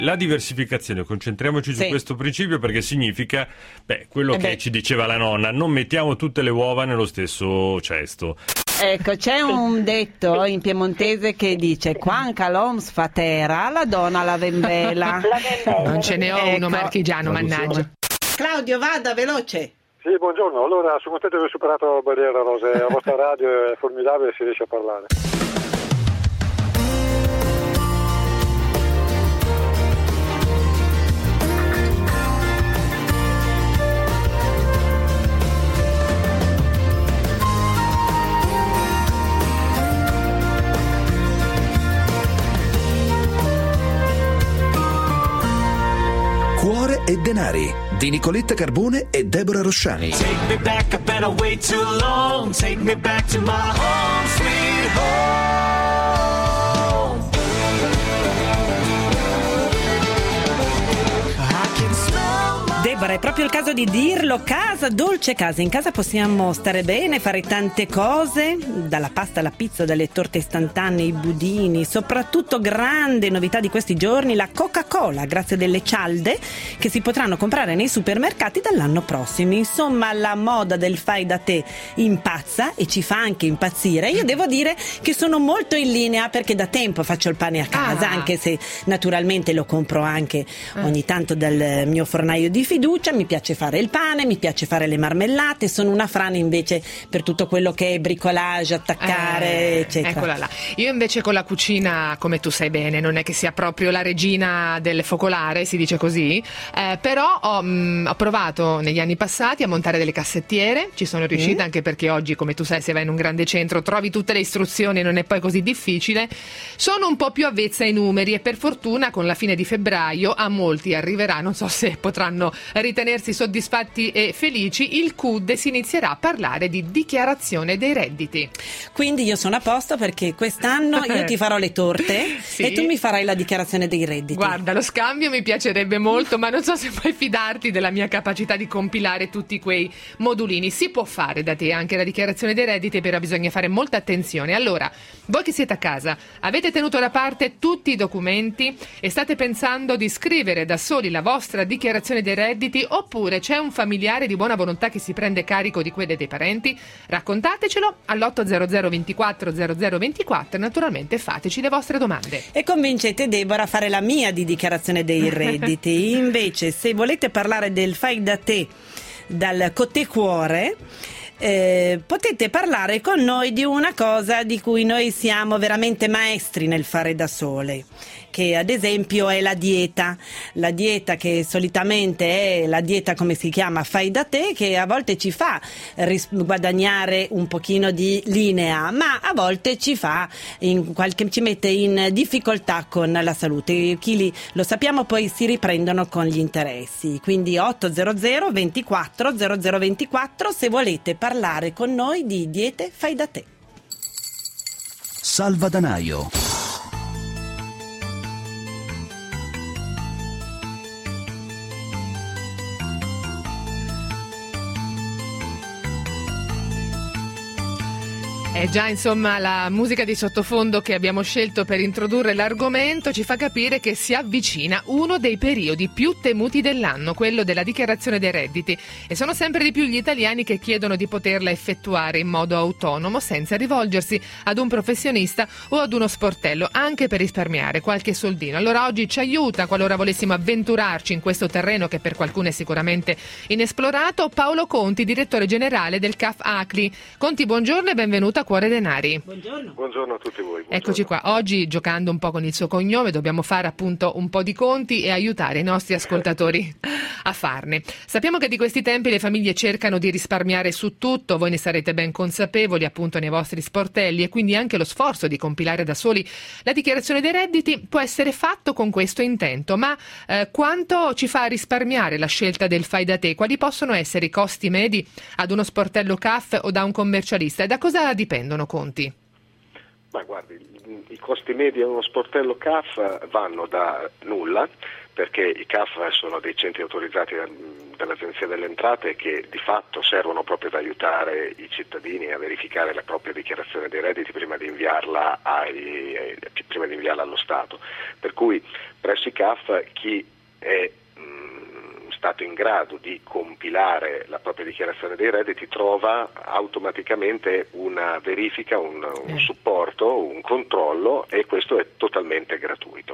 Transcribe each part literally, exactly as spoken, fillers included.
La diversificazione, concentriamoci su sì. questo principio, perché significa, beh, quello eh che beh. ci diceva la nonna, non mettiamo tutte le uova nello stesso cesto. Ecco, c'è un detto in piemontese che dice "Quanca l'oms fa terra, la donna la vembela". Non ce ne ho Ecco. uno marchigiano, mannaggia. Claudio, vada, veloce. Sì, buongiorno. Allora, sono contento di aver superato la barriera, Rose. La vostra radio è formidabile e si riesce a parlare. Cuore e denari di Nicoletta Carbone e Deborah Rosciani. Take me back, I've been away too long. Take me back to my home, sweet home. Deborah, è proprio il caso di dirlo, casa, dolce casa. In casa possiamo stare bene, fare tante cose, dalla pasta alla pizza, dalle torte istantanee, i budini, soprattutto grande novità di questi giorni, la Coca-Cola, grazie delle cialde che si potranno comprare nei supermercati dall'anno prossimo. Insomma, la moda del fai da te impazza e ci fa anche impazzire. Io devo dire che sono molto in linea, perché da tempo faccio il pane a casa, Ah. anche se naturalmente lo compro anche ogni tanto dal mio fornaio di fiducia. Mi piace fare il pane, mi piace fare le marmellate, sono una frana invece per tutto quello che è bricolage, attaccare, Eh, eccetera. Eccola là. Io invece con la cucina, come tu sai bene, non è che sia proprio la regina del focolare, si dice così, eh, però ho, mh, ho provato negli anni passati a montare delle cassettiere, ci sono riuscita, Mm. anche perché oggi, come tu sai, se vai in un grande centro trovi tutte le istruzioni e non è poi così difficile. Sono un po' più avvezza ai numeri e per fortuna con la fine di febbraio a molti arriverà, non so se potranno ritenersi soddisfatti e felici, il C U D si inizierà a parlare di dichiarazione dei redditi. Quindi io sono a posto, perché quest'anno io ti farò le torte Sì. e tu mi farai la dichiarazione dei redditi. Guarda, lo scambio mi piacerebbe molto, ma non so se puoi fidarti della mia capacità di compilare tutti quei modulini. Si può fare da te anche la dichiarazione dei redditi, però bisogna fare molta attenzione. Allora, voi che siete a casa, avete tenuto da parte tutti i documenti e state pensando di scrivere da soli la vostra dichiarazione dei redditi, oppure c'è un familiare di buona volontà che si prende carico di quelle dei parenti? Raccontatecelo all'otto zero zero ventiquattro zero zero ventiquattro e naturalmente fateci le vostre domande. E convincete Deborah a fare la mia di dichiarazione dei redditi. Invece, se volete parlare del fai da te dal Coté Cuore, Eh, potete parlare con noi di una cosa di cui noi siamo veramente maestri nel fare da sole, che ad esempio è la dieta. La dieta che solitamente è la dieta, come si chiama, fai da te, che a volte ci fa ris- guadagnare un pochino di linea, ma a volte ci fa in qualche, ci mette in difficoltà con la salute. I chili, lo sappiamo, poi si riprendono con gli interessi. Quindi otto zero zero ventiquattro zero zero ventiquattro se volete parlare con noi di diete fai da te. Salvadanaio. E già insomma la musica di sottofondo che abbiamo scelto per introdurre l'argomento ci fa capire che si avvicina uno dei periodi più temuti dell'anno, quello della dichiarazione dei redditi, e sono sempre di più gli italiani che chiedono di poterla effettuare in modo autonomo senza rivolgersi ad un professionista o ad uno sportello, anche per risparmiare qualche soldino. Allora oggi ci aiuta, qualora volessimo avventurarci in questo terreno che per qualcuno è sicuramente inesplorato, Paolo Conti, direttore generale del C A F ACLI. Conti, buongiorno e benvenuto a Cuore Denari. Buongiorno. Buongiorno a tutti voi. Buongiorno. Eccoci qua, oggi giocando un po' con il suo cognome dobbiamo fare appunto un po' di conti e aiutare i nostri ascoltatori a farne. Sappiamo che di questi tempi le famiglie cercano di risparmiare su tutto, voi ne sarete ben consapevoli appunto nei vostri sportelli, e quindi anche lo sforzo di compilare da soli la dichiarazione dei redditi può essere fatto con questo intento, ma eh, quanto ci fa risparmiare la scelta del fai da te? Quali possono essere i costi medi ad uno sportello C A F o da un commercialista, e da cosa dipendono, Conti? Ma guardi, i costi medi a uno sportello C A F vanno da nulla, perché i C A F sono dei centri autorizzati per l'Agenzia delle Entrate, che di fatto servono proprio ad aiutare i cittadini a verificare la propria dichiarazione dei redditi prima di inviarla, ai, ai, prima di inviarla allo Stato. Per cui presso i C A F chi è stato in grado di compilare la propria dichiarazione dei redditi trova automaticamente una verifica, un, un supporto, un controllo, e questo è totalmente gratuito.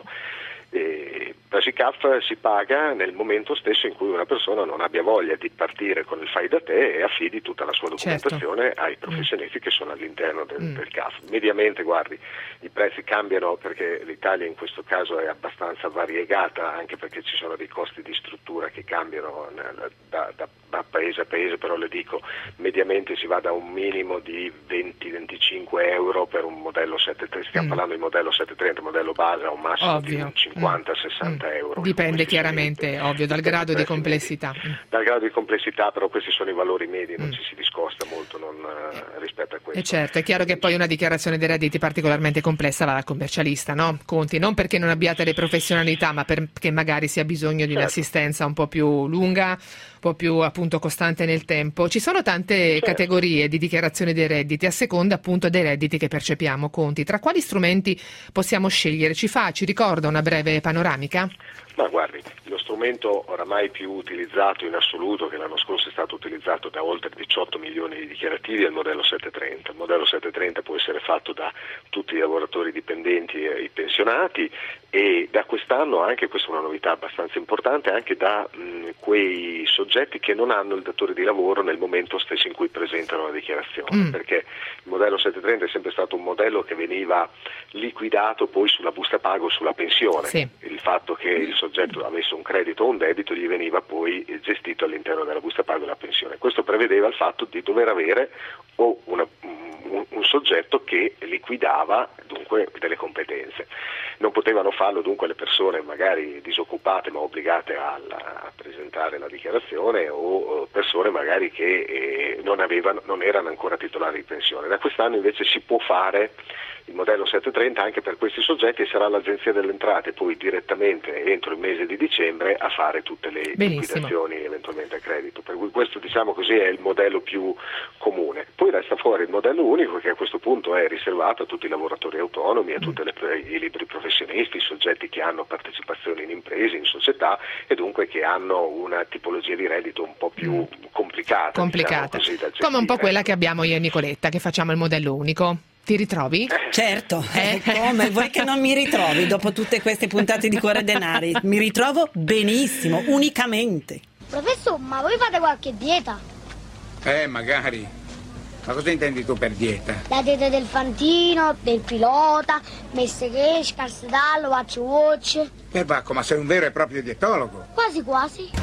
E presso i C A F si paga nel momento stesso in cui una persona non abbia voglia di partire con il fai da te e affidi tutta la sua documentazione certo. ai professionisti mm. che sono all'interno del, mm. del C A F. Mediamente, guardi, i prezzi cambiano perché l'Italia in questo caso è abbastanza variegata, anche perché ci sono dei costi di struttura che cambiano da, da, da paese a paese, però le dico, mediamente si va da un minimo di venti venticinque euro per un modello settecentotrenta, stiamo mm. parlando di modello settecentotrenta, modello base, a un massimo Ovvio. di cinquanta sessanta mm. euro. Dipende chiaramente, ovvio, dal grado di complessità. Medi. Dal grado di complessità, però questi sono i valori medi, non mm. ci si discosta molto non, uh, rispetto a questo. E certo, è chiaro che poi una dichiarazione dei redditi particolarmente complessa va dal commercialista, no? Conti, non perché non abbiate le professionalità, ma perché magari si ha bisogno di certo. un'assistenza un po' più lunga, un po' più appunto costante nel tempo. Ci sono tante certo. categorie di dichiarazione dei redditi a seconda appunto dei redditi che percepiamo, Conti. Tra quali strumenti possiamo scegliere? Ci fa, ci ricorda una breve panoramica? Ma guardi, lo strumento oramai più utilizzato in assoluto, che l'anno scorso è stato utilizzato da oltre diciotto milioni di dichiarativi, è il modello settecentotrenta. Il modello settecentotrenta può essere fatto da tutti i lavoratori dipendenti e i pensionati, e da quest'anno, anche questa è una novità abbastanza importante, anche da mh, quei soggetti che non hanno il datore di lavoro nel momento stesso in cui presentano la dichiarazione, mm. perché il modello settecentotrenta è sempre stato un modello che veniva liquidato poi sulla busta paga o sulla pensione. Sì. Il fatto che il soggetto avesse un credito o un debito gli veniva poi gestito all'interno della busta paga o della pensione. Questo prevedeva il fatto di dover avere o una, un, un soggetto che liquidava dunque delle competenze. Non potevano farlo dunque le persone magari disoccupate ma obbligate a, a presentare la dichiarazione, o persone magari che eh, non, avevano, non erano ancora titolari di pensione. Da quest'anno invece si può fare il modello settecentotrenta anche per questi soggetti, e sarà l'Agenzia delle Entrate poi direttamente entro il mese di dicembre a fare tutte le Benissimo. liquidazioni eventualmente a credito. Per cui questo, diciamo così, è il modello più comune. Poi resta fuori il modello unico, che a questo punto è riservato a tutti i lavoratori autonomi, a tutti i liberi professionisti, i soggetti che hanno partecipazioni in imprese, in società, e dunque che hanno una tipologia di reddito un po' più complicata. Complicata, diciamo così, come un po' quella che abbiamo io e Nicoletta, che facciamo il modello unico. Ti ritrovi? Certo, eh? Come? Vuoi che non mi ritrovi dopo tutte queste puntate di Cuore e Denari? Mi ritrovo benissimo, unicamente. Professore, ma voi fate qualche dieta? Eh, magari. Ma cosa intendi tu per dieta? La dieta del fantino, del pilota, messe che, scarsdallo, watch watch. Perbacco, ma sei un vero e proprio dietologo. Quasi quasi.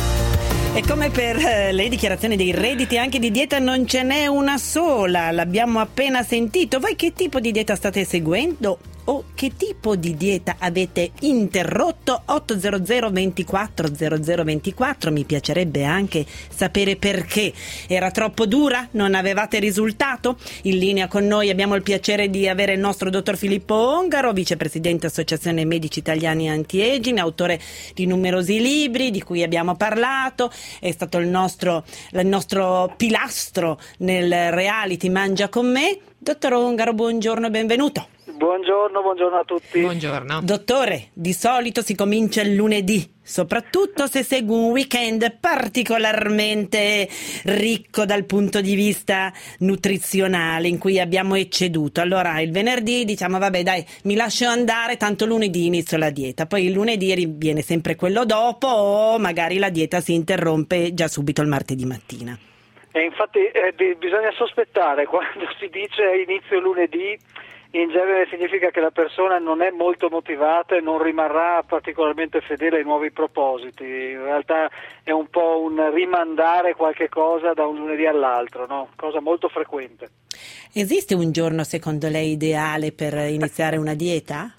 E come per eh, le dichiarazioni dei redditi, anche di dieta non ce n'è una sola, l'abbiamo appena sentito. Voi che tipo di dieta state seguendo? O che tipo di dieta avete interrotto? otto zero zero ventiquattro zero zero ventiquattro, mi piacerebbe anche sapere perché. Era troppo dura? Non avevate risultato? In linea con noi abbiamo il piacere di avere il nostro dottor Filippo Ongaro, vicepresidente Associazione Medici Italiani Anti-Aging, autore di numerosi libri di cui abbiamo parlato, è stato il nostro, il nostro pilastro nel reality Mangia con me. Dottor Ongaro, buongiorno e benvenuto. Buongiorno, buongiorno a tutti. Buongiorno. Dottore, di solito si comincia il lunedì, soprattutto se segue un weekend particolarmente ricco dal punto di vista nutrizionale, in cui abbiamo ecceduto. Allora il venerdì diciamo vabbè dai, mi lascio andare, tanto lunedì inizio la dieta, poi il lunedì viene sempre quello dopo, o magari la dieta si interrompe già subito il martedì mattina. E infatti eh, bisogna sospettare, quando si dice inizio lunedì, in genere significa che la persona non è molto motivata e non rimarrà particolarmente fedele ai nuovi propositi. In realtà è un po' un rimandare qualche cosa da un lunedì all'altro, no? Cosa molto frequente. Esiste un giorno secondo lei ideale per iniziare una dieta?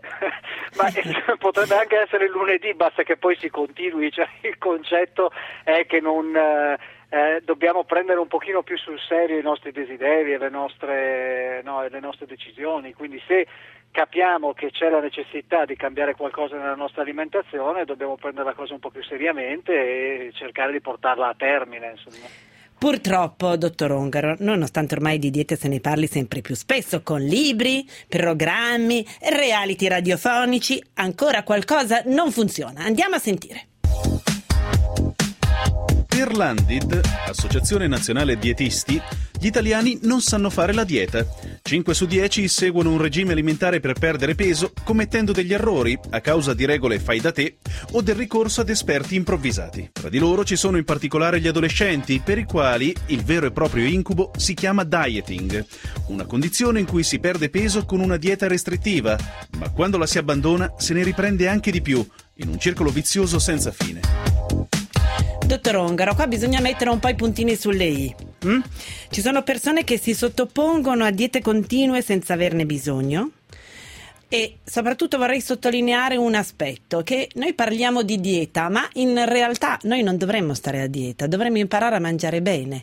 Ma potrebbe anche essere il lunedì, basta che poi si continui, cioè il concetto è che non eh, dobbiamo prendere un pochino più sul serio i nostri desideri e le nostre, no, le nostre decisioni, quindi se capiamo che c'è la necessità di cambiare qualcosa nella nostra alimentazione, dobbiamo prendere la cosa un po' più seriamente e cercare di portarla a termine, insomma. Purtroppo, dottor Ongaro, nonostante ormai di diete se ne parli sempre più spesso, con libri, programmi, reality radiofonici, ancora qualcosa non funziona. Andiamo a sentire. Per l'Andid, Associazione Nazionale Dietisti, gli italiani non sanno fare la dieta. cinque su dieci seguono un regime alimentare per perdere peso, commettendo degli errori a causa di regole fai da te o del ricorso ad esperti improvvisati. Tra di loro ci sono in particolare gli adolescenti, per i quali il vero e proprio incubo si chiama dieting, una condizione in cui si perde peso con una dieta restrittiva, ma quando la si abbandona se ne riprende anche di più, in un circolo vizioso senza fine. Dottor Ongaro, qua bisogna mettere un po' i puntini sulle i. Mm? Ci sono persone che si sottopongono a diete continue senza averne bisogno e soprattutto vorrei sottolineare un aspetto, che noi parliamo di dieta, ma in realtà noi non dovremmo stare a dieta, dovremmo imparare a mangiare bene.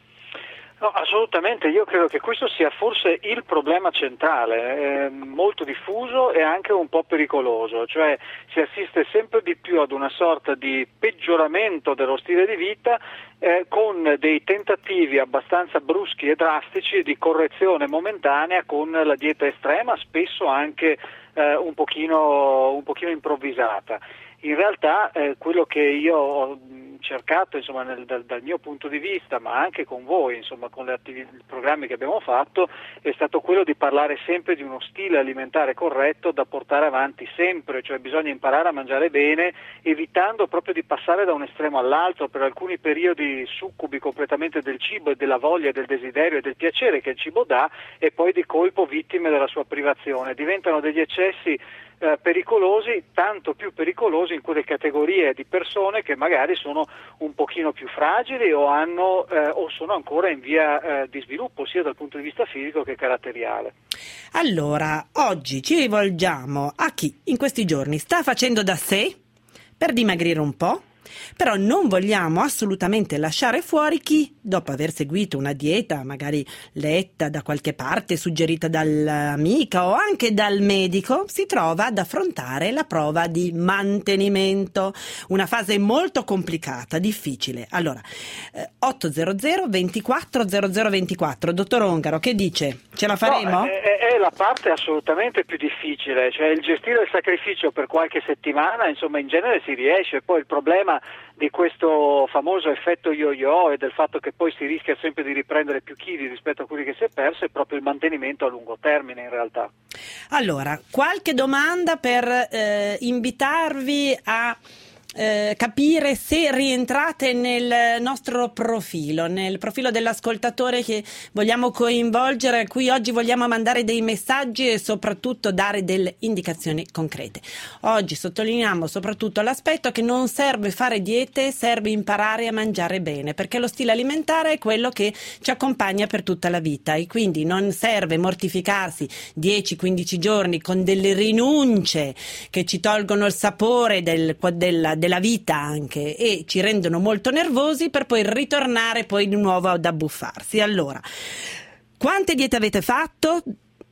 No, assolutamente, io credo che questo sia forse il problema centrale, eh, molto diffuso e anche un po' pericoloso, cioè si assiste sempre di più ad una sorta di peggioramento dello stile di vita eh, con dei tentativi abbastanza bruschi e drastici di correzione momentanea con la dieta estrema, spesso anche eh, un pochino, un pochino improvvisata. In realtà eh, quello che io ho cercato, insomma, nel, dal, dal mio punto di vista, ma anche con voi, insomma, con le attivi- i programmi che abbiamo fatto, è stato quello di parlare sempre di uno stile alimentare corretto da portare avanti sempre, cioè bisogna imparare a mangiare bene, evitando proprio di passare da un estremo all'altro, per alcuni periodi succubi completamente del cibo e della voglia, del desiderio e del piacere che il cibo dà, e poi di colpo vittime della sua privazione. Diventano degli eccessi Eh, pericolosi, tanto più pericolosi in quelle categorie di persone che magari sono un pochino più fragili o hanno eh, o sono ancora in via eh, di sviluppo, sia dal punto di vista fisico che caratteriale. Allora, oggi ci rivolgiamo a chi in questi giorni sta facendo da sé per dimagrire un po', però non vogliamo assolutamente lasciare fuori chi, dopo aver seguito una dieta magari letta da qualche parte, suggerita dall'amica o anche dal medico, si trova ad affrontare la prova di mantenimento, una fase molto complicata, difficile. Allora, eh, ottocento ventiquattro zero zero ventiquattro, dottor Ongaro, che dice? Ce la faremo? No, è, è la parte assolutamente più difficile, cioè il gestire il sacrificio per qualche settimana, insomma, in genere si riesce. Poi il problema di questo famoso effetto yo-yo e del fatto che poi si rischia sempre di riprendere più chili rispetto a quelli che si è perso è proprio il mantenimento a lungo termine, in realtà. Allora, qualche domanda per eh, invitarvi a Eh, capire se rientrate nel nostro profilo, nel profilo dell'ascoltatore che vogliamo coinvolgere, a cui oggi vogliamo mandare dei messaggi e soprattutto dare delle indicazioni concrete. Oggi sottolineiamo soprattutto l'aspetto che non serve fare diete, serve imparare a mangiare bene, perché lo stile alimentare è quello che ci accompagna per tutta la vita e quindi non serve mortificarsi dieci quindici giorni con delle rinunce che ci tolgono il sapore del, della della vita anche e ci rendono molto nervosi per poi ritornare poi di nuovo ad abbuffarsi. Allora, quante diete avete fatto?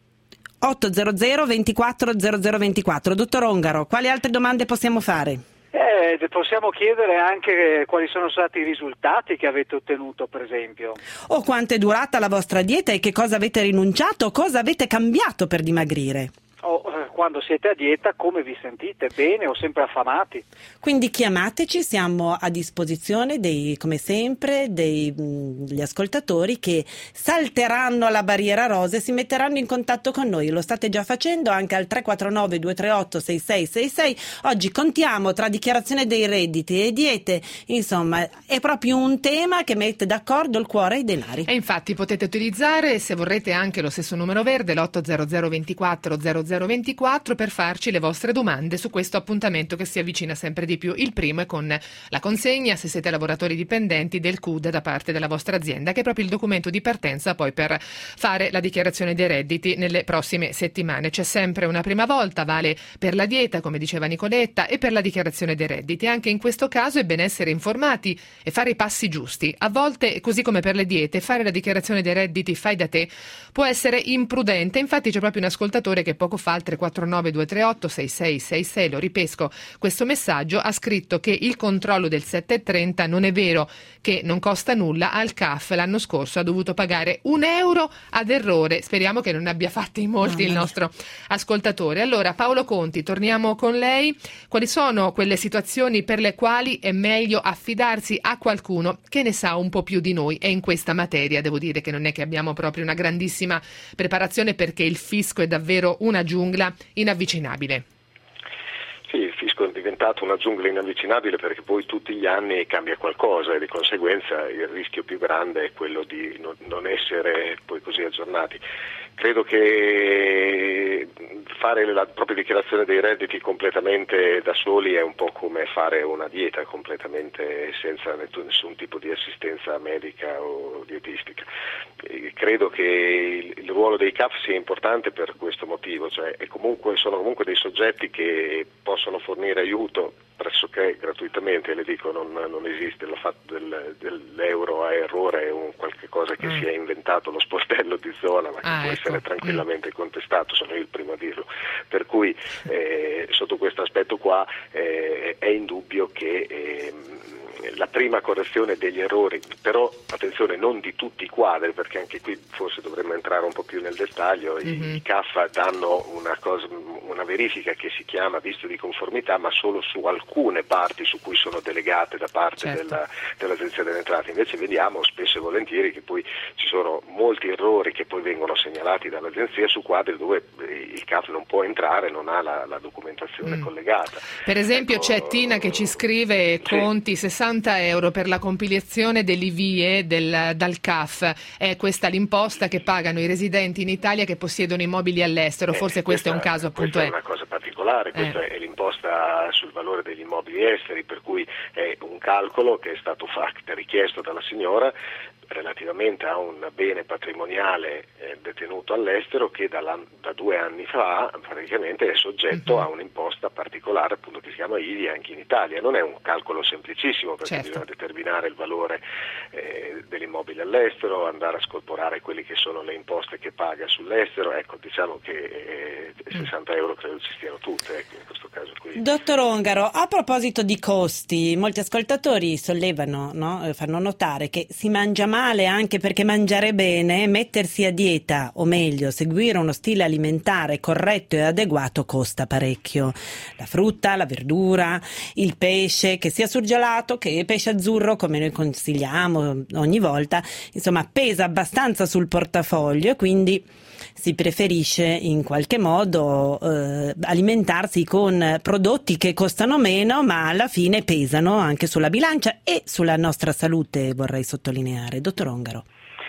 ottocento ventiquattro zero zero ventiquattro. Dottor Ongaro, quali altre domande possiamo fare? Eh, possiamo chiedere anche quali sono stati i risultati che avete ottenuto, per esempio. O quanto è durata la vostra dieta e che cosa avete rinunciato, cosa avete cambiato per dimagrire? O eh, quando siete a dieta come vi sentite? Bene o sempre affamati? Quindi chiamateci, siamo a disposizione dei, come sempre, dei, degli ascoltatori che salteranno la barriera rosa e si metteranno in contatto con noi. Lo state già facendo anche al tre quattro nove due tre otto sei sei sei sei. Oggi contiamo tra dichiarazione dei redditi e diete, insomma è proprio un tema che mette d'accordo il cuore e i denari. E infatti potete utilizzare, se vorrete, anche lo stesso numero verde, l'ottocento ventiquattro zero zero ventiquattro, per farci le vostre domande su questo appuntamento che si avvicina sempre di più. Il primo è con la consegna, se siete lavoratori dipendenti, del C U D da parte della vostra azienda, che è proprio il documento di partenza poi per fare la dichiarazione dei redditi nelle prossime settimane. C'è sempre una prima volta, vale per la dieta, come diceva Nicoletta, e per la dichiarazione dei redditi. Anche in questo caso è bene essere informati e fare i passi giusti. A volte, così come per le diete, fare la dichiarazione dei redditi fai da te può essere imprudente. Infatti c'è proprio un ascoltatore che poco fa al tre quattro nove due tre otto sei sei sei sei. Lo ripesco questo messaggio, ha scritto che il controllo del sette e trenta non è vero, che non costa nulla. Al C A F l'anno scorso ha dovuto pagare un euro ad errore. Speriamo che non ne abbia fatti molti il nostro ascoltatore. Allora, Paolo Conti, torniamo con lei. Quali sono quelle situazioni per le quali è meglio affidarsi a qualcuno che ne sa un po' più di noi? E in questa materia devo dire che non è che abbiamo proprio una grandissima preparazione, perché il fisco è davvero una giungla inavvicinabile. Sì, il fisco è diventato una giungla inavvicinabile perché poi tutti gli anni cambia qualcosa e di conseguenza il rischio più grande è quello di non, non essere poi così aggiornati. Credo che fare la propria dichiarazione dei redditi completamente da soli è un po' come fare una dieta completamente senza nessun tipo di assistenza medica o dietistica. E credo che il, il ruolo dei C A F sia importante per questo motivo, cioè è comunque, sono comunque dei soggetti che possono fornire aiuto pressoché gratuitamente, le dico, non, non esiste il fatto del, dell'euro a errore, è un qualche cosa che mm. si è inventato lo sportello di zona, ma che ah, può ecco. essere tranquillamente mm. contestato, sono io il primo a dirlo. Per cui eh, sotto questo aspetto qua eh, è indubbio che eh, la prima correzione degli errori, però attenzione, non di tutti i quadri, perché anche qui forse dovremmo entrare un po' più nel dettaglio. Mm-hmm. I C A F danno una, cosa, una verifica che si chiama visto di conformità, ma solo su alcune parti su cui sono delegate da parte certo. della, dell'Agenzia delle Entrate. Invece vediamo spesso e volentieri che poi ci sono molti errori che poi vengono segnalati dall'Agenzia su quadri dove il C A F non può entrare, non ha la, la documentazione mm. collegata. Per esempio ecco, c'è Tina che ci scrive sì. conti sessanta euro per la compilazione dell'I V I E del, dal C A F. È questa l'imposta che pagano i residenti in Italia che possiedono immobili all'estero. Forse eh, questo questa, è un caso appunto. Questa è una cosa particolare, questa eh. è l'imposta sul valore degli immobili esteri, per cui è un calcolo che è stato fatto, richiesto dalla signora relativamente a un bene patrimoniale eh, detenuto all'estero che da due anni fa praticamente è soggetto uh-huh. a un'imposta particolare appunto che si chiama I V I anche in Italia. Non è un calcolo semplicissimo perché certo. bisogna determinare il valore eh, dell'immobile all'estero, andare a scorporare quelli che sono le imposte che paga sull'estero. Ecco, diciamo che eh, sessanta euro credo ci stiano tutte, ecco, in questo caso qui. Dottor Ongaro, a proposito di costi, molti ascoltatori sollevano, no? fanno notare che si mangia male anche perché mangiare bene, mettersi a dieta, o meglio, seguire uno stile alimentare corretto e adeguato costa parecchio. La frutta, la verdura, il pesce, che sia surgelato che pesce azzurro, come noi consigliamo ogni volta, insomma, pesa abbastanza sul portafoglio e quindi si preferisce in qualche modo eh, alimentarsi con prodotti che costano meno ma alla fine pesano anche sulla bilancia e sulla nostra salute, vorrei sottolineare. Dottor Ongaro.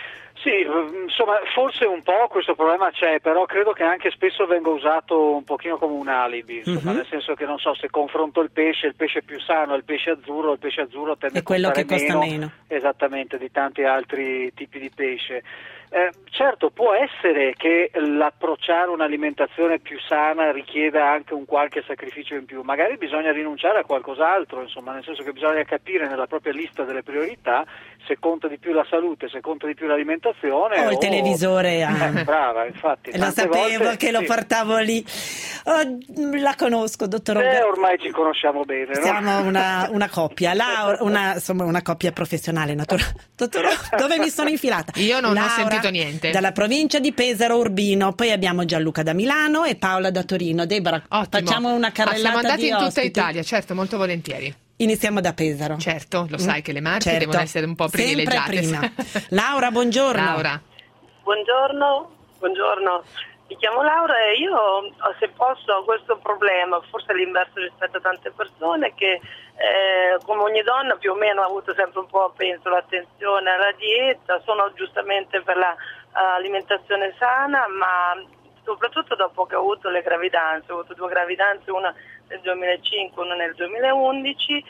Sì, insomma, forse un po' questo problema c'è, però credo che anche spesso venga usato un pochino come un alibi, insomma, uh-huh. nel senso che non so, se confronto il pesce, il pesce più sano è il pesce azzurro, il pesce azzurro tende a costare che costa meno, meno. Esattamente, di tanti altri tipi di pesce. Eh, certo, può essere che l'approcciare un'alimentazione più sana richieda anche un qualche sacrificio in più, magari bisogna rinunciare a qualcos'altro, insomma, nel senso che bisogna capire nella propria lista delle priorità se conta di più la salute, se conta di più l'alimentazione o il o... televisore. Ah. Eh, brava, infatti. Lo sapevo volte, che sì. lo portavo lì. Oh, la conosco, dottor Ongaro. Eh, ormai ci conosciamo bene, no? Siamo una, una coppia, Laura, una, insomma, una coppia professionale, naturalmente. Dottor, dove mi sono infilata? Io non Laura, ho sentito niente. Dalla provincia di Pesaro Urbino, poi abbiamo Gianluca da Milano e Paola da Torino. Deborah, ottimo. Facciamo una carrellata ah, siamo andati di in tutta ospiti. Italia, certo, molto volentieri. Iniziamo da Pesaro. Certo, lo sai che le Marche certo. devono essere un po' privilegiate. Sempre prima. Laura, buongiorno. Laura. Buongiorno, buongiorno. Mi chiamo Laura e io, se posso, ho questo problema, forse all'inverso rispetto a tante persone, che eh, come ogni donna più o meno ho avuto sempre un po', penso, l'attenzione alla dieta, sono giustamente per l'alimentazione sana, ma soprattutto dopo che ho avuto le gravidanze, ho avuto due gravidanze, una nel duemilacinque, una nel duemilaundici,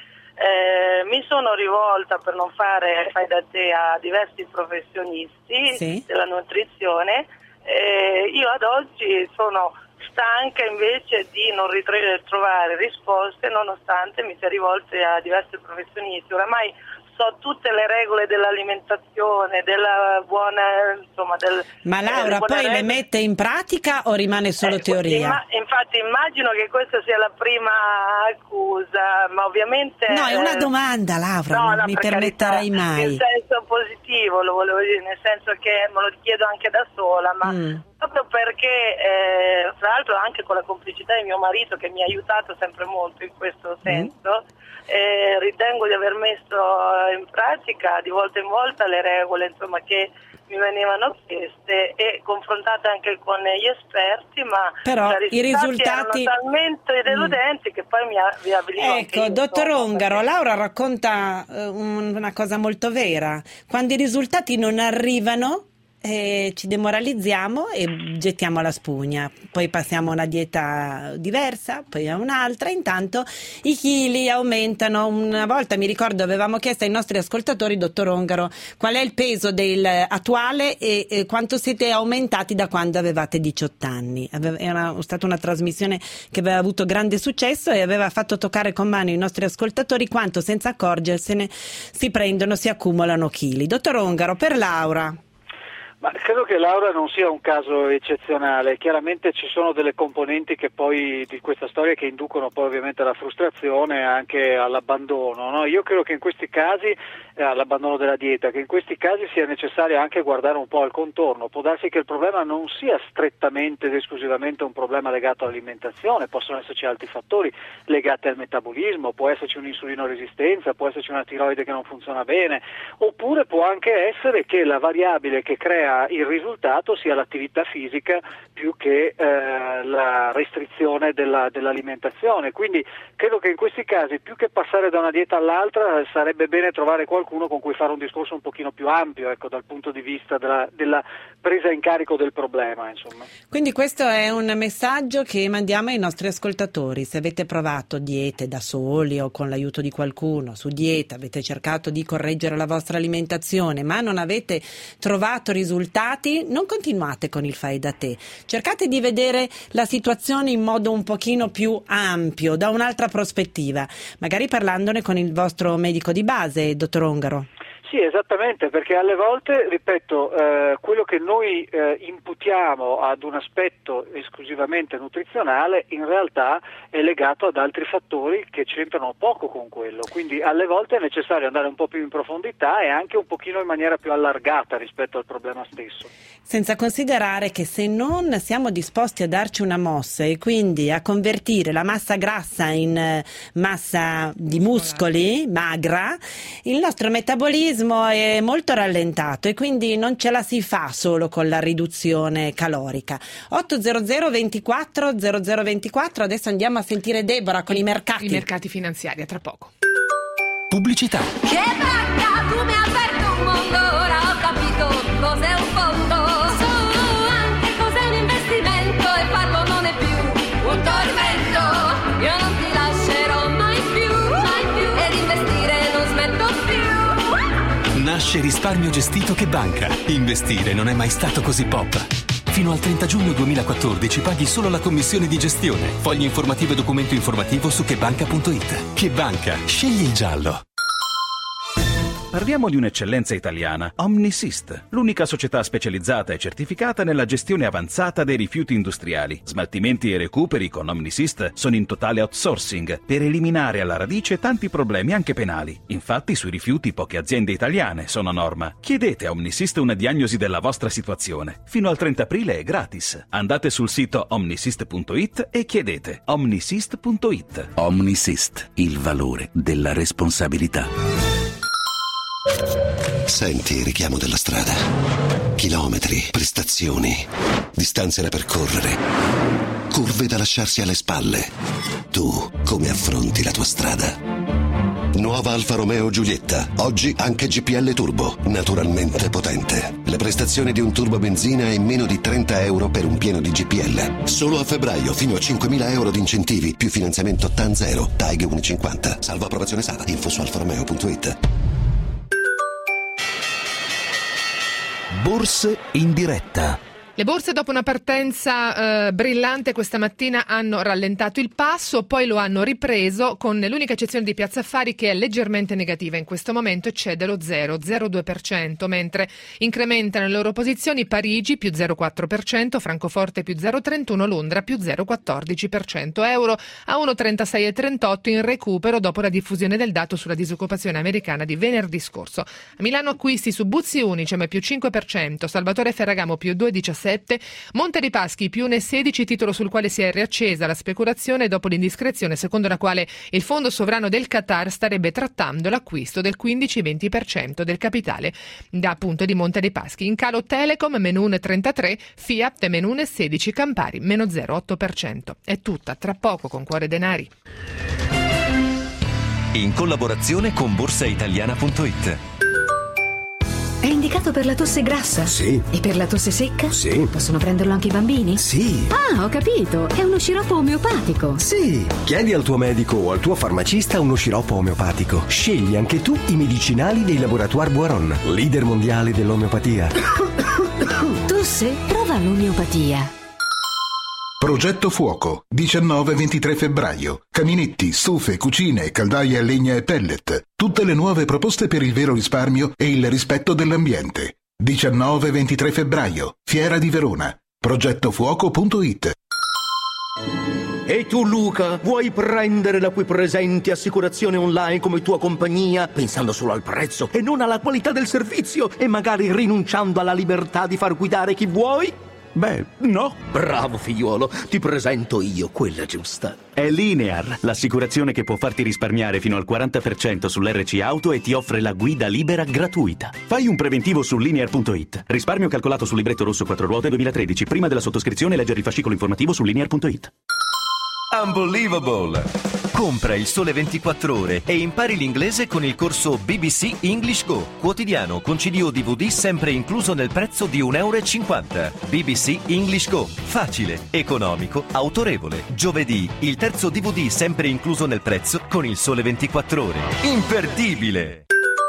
eh, mi sono rivolta per non fare fai da te a diversi professionisti sì. della nutrizione. Eh, io ad oggi sono stanca invece di non ritrovare risposte nonostante mi sia rivolta a diversi professionisti. Oramai so tutte le regole dell'alimentazione, della buona, insomma, del, Ma Laura, eh, poi regole. le mette in pratica o rimane solo Eh, teoria? imma- infatti immagino che questa sia la prima accusa, ma ovviamente... No, è una eh, domanda, Laura, no, non no, mi per permetterei carità, mai. in senso positivo lo volevo dire, nel senso che me lo chiedo anche da sola, ma Mm. proprio perché, eh, tra l'altro anche con la complicità di mio marito che mi ha aiutato sempre molto in questo senso, eh, ritengo di aver messo in pratica di volta in volta le regole, insomma, che mi venivano chieste e confrontate anche con gli esperti, ma Però cioè, i risultati- erano talmente deludenti che poi mi riavvilivo anche Ecco, io, dottor insomma, Ongaro, perché- Laura racconta eh, un- una cosa molto vera. Quando i risultati non arrivano, eh, ci demoralizziamo e gettiamo la spugna. Poi passiamo a una dieta diversa, poi a un'altra. Intanto i chili aumentano. Una volta, mi ricordo, avevamo chiesto ai nostri ascoltatori, dottor Ongaro, qual è il peso del attuale e, e quanto siete aumentati da quando avevate diciotto anni. Aveva, era stata una trasmissione che aveva avuto grande successo e aveva fatto toccare con mano i nostri ascoltatori quanto senza accorgersene si prendono, si accumulano chili. Dottor Ongaro, per Laura. Ma credo che Laura non sia un caso eccezionale, chiaramente ci sono delle componenti che poi di questa storia che inducono poi ovviamente alla frustrazione e anche all'abbandono, no? Io credo che in questi casi, eh, all'abbandono della dieta, che in questi casi sia necessario anche guardare un po' al contorno. Può darsi che il problema non sia strettamente ed esclusivamente un problema legato all'alimentazione, possono esserci altri fattori legati al metabolismo, può esserci un'insulinoresistenza, può esserci una tiroide che non funziona bene, oppure può anche essere che la variabile che crea il risultato sia l'attività fisica più che eh, la restrizione della, dell'alimentazione. Quindi credo che in questi casi, più che passare da una dieta all'altra, sarebbe bene trovare qualcuno con cui fare un discorso un pochino più ampio, ecco, dal punto di vista della, della presa in carico del problema, insomma. Quindi questo è un messaggio che mandiamo ai nostri ascoltatori. Se avete provato diete da soli o con l'aiuto di qualcuno su dieta, avete cercato di correggere la vostra alimentazione ma non avete trovato risultati, non continuate con il fai da te. Cercate di vedere la situazione in modo un pochino più ampio, da un'altra prospettiva, magari parlandone con il vostro medico di base, dottor Ongaro. Sì, esattamente, perché alle volte, ripeto, eh, quello che noi eh, imputiamo ad un aspetto esclusivamente nutrizionale in realtà è legato ad altri fattori che c'entrano poco con quello, quindi alle volte è necessario andare un po' più in profondità e anche un pochino in maniera più allargata rispetto al problema stesso. Senza considerare che se non siamo disposti a darci una mossa e quindi a convertire la massa grassa in eh, massa di muscoli, magra, il nostro metabolismo è molto rallentato e quindi non ce la si fa solo con la riduzione calorica. otto zero zero ventiquattro zero zero ventiquattro, adesso andiamo a sentire Deborah con i mercati. I mercati finanziari, a tra poco. Pubblicità. Che bacca, tu mi hai aperto un mondo, ora ho capito cos'è un fondo. So anche cos'è un investimento e farlo non è più un tormento. Io non ti lascerò mai più, mai più, ed investire non smetto più. Nasce Risparmio Gestito Che Banca. Investire non è mai stato così pop. Fino al trenta giugno duemilaquattordici paghi solo la commissione di gestione. Fogli informativo e documento informativo su chebanca punto it. Che Banca, scegli il giallo. Parliamo di un'eccellenza italiana, Omnisist, l'unica società specializzata e certificata nella gestione avanzata dei rifiuti industriali. Smaltimenti e recuperi con Omnisist sono in totale outsourcing per eliminare alla radice tanti problemi anche penali. Infatti sui rifiuti poche aziende italiane sono a norma. Chiedete a Omnisist una diagnosi della vostra situazione. Fino al trenta aprile è gratis. Andate sul sito omnisist punto it e chiedete omnisist punto it. Omnisist, il valore della responsabilità. Senti il richiamo della strada. Chilometri, prestazioni, distanze da percorrere, curve da lasciarsi alle spalle. Tu come affronti la tua strada? Nuova Alfa Romeo Giulietta, oggi anche G P L Turbo, naturalmente potente. Le prestazioni di un turbo benzina e meno di trenta euro per un pieno di G P L. Solo a febbraio fino a cinquemila euro di incentivi, più finanziamento T A N zero, T A E G uno virgola cinquanta. Salvo approvazione S A D. Info su alfa romeo punto it. Borse in diretta. Le borse dopo una partenza eh, brillante questa mattina hanno rallentato il passo, poi lo hanno ripreso con l'unica eccezione di Piazza Affari che è leggermente negativa in questo momento e cede lo zero virgola zero due per cento, mentre incrementano le loro posizioni Parigi più zero virgola quattro per cento, Francoforte più zero virgola trentuno, Londra più zero virgola quattordici per cento. Euro a uno virgola trentasei e trentotto in recupero dopo la diffusione del dato sulla disoccupazione americana di venerdì scorso. A Milano acquisti su Buzzi Unicem più cinque per cento, Salvatore Ferragamo più due virgola diciassette, Monte dei Paschi più uno virgola sedici, titolo sul quale si è riaccesa la speculazione dopo l'indiscrezione secondo la quale il fondo sovrano del Qatar starebbe trattando l'acquisto del quindici venti per cento del capitale da appunto di Monte dei Paschi. In calo Telecom meno uno virgola trentatré, Fiat meno uno virgola sedici, Campari meno zero virgola otto per cento. È tutta, tra poco con Cuore Denari. In collaborazione con borsa italiana punto it. È indicato per la tosse grassa? Sì. E per la tosse secca? Sì. Possono prenderlo anche i bambini? Sì. Ah, ho capito. È uno sciroppo omeopatico. Sì. Chiedi al tuo medico o al tuo farmacista uno sciroppo omeopatico. Scegli anche tu i medicinali dei Laboratoire Boiron, leader mondiale dell'omeopatia. Tosse? Prova l'omeopatia. Progetto Fuoco, diciannove ventitré febbraio. Caminetti, stufe, cucine, caldaie a legna e pellet. Tutte le nuove proposte per il vero risparmio e il rispetto dell'ambiente. diciannove ventitré febbraio, Fiera di Verona. progettofuoco punto it. E tu Luca, vuoi prendere la qui presente assicurazione online come tua compagnia, pensando solo al prezzo e non alla qualità del servizio e magari rinunciando alla libertà di far guidare chi vuoi? Beh, no. Bravo figliuolo, ti presento io quella giusta. È Linear, l'assicurazione che può farti risparmiare fino al quaranta per cento sull'R C Auto e ti offre la guida libera gratuita. Fai un preventivo su linear punto it. Risparmio calcolato sul libretto rosso quattro ruote duemilatredici. Prima della sottoscrizione leggere il fascicolo informativo su linear punto it. Unbelievable! Compra il Sole ventiquattro Ore e impari l'inglese con il corso B B C English Go. Quotidiano con C D o D V D sempre incluso nel prezzo di un euro e cinquanta. B B C English Go. Facile, economico, autorevole. Giovedì, il terzo D V D sempre incluso nel prezzo con il Sole ventiquattro Ore. Imperdibile!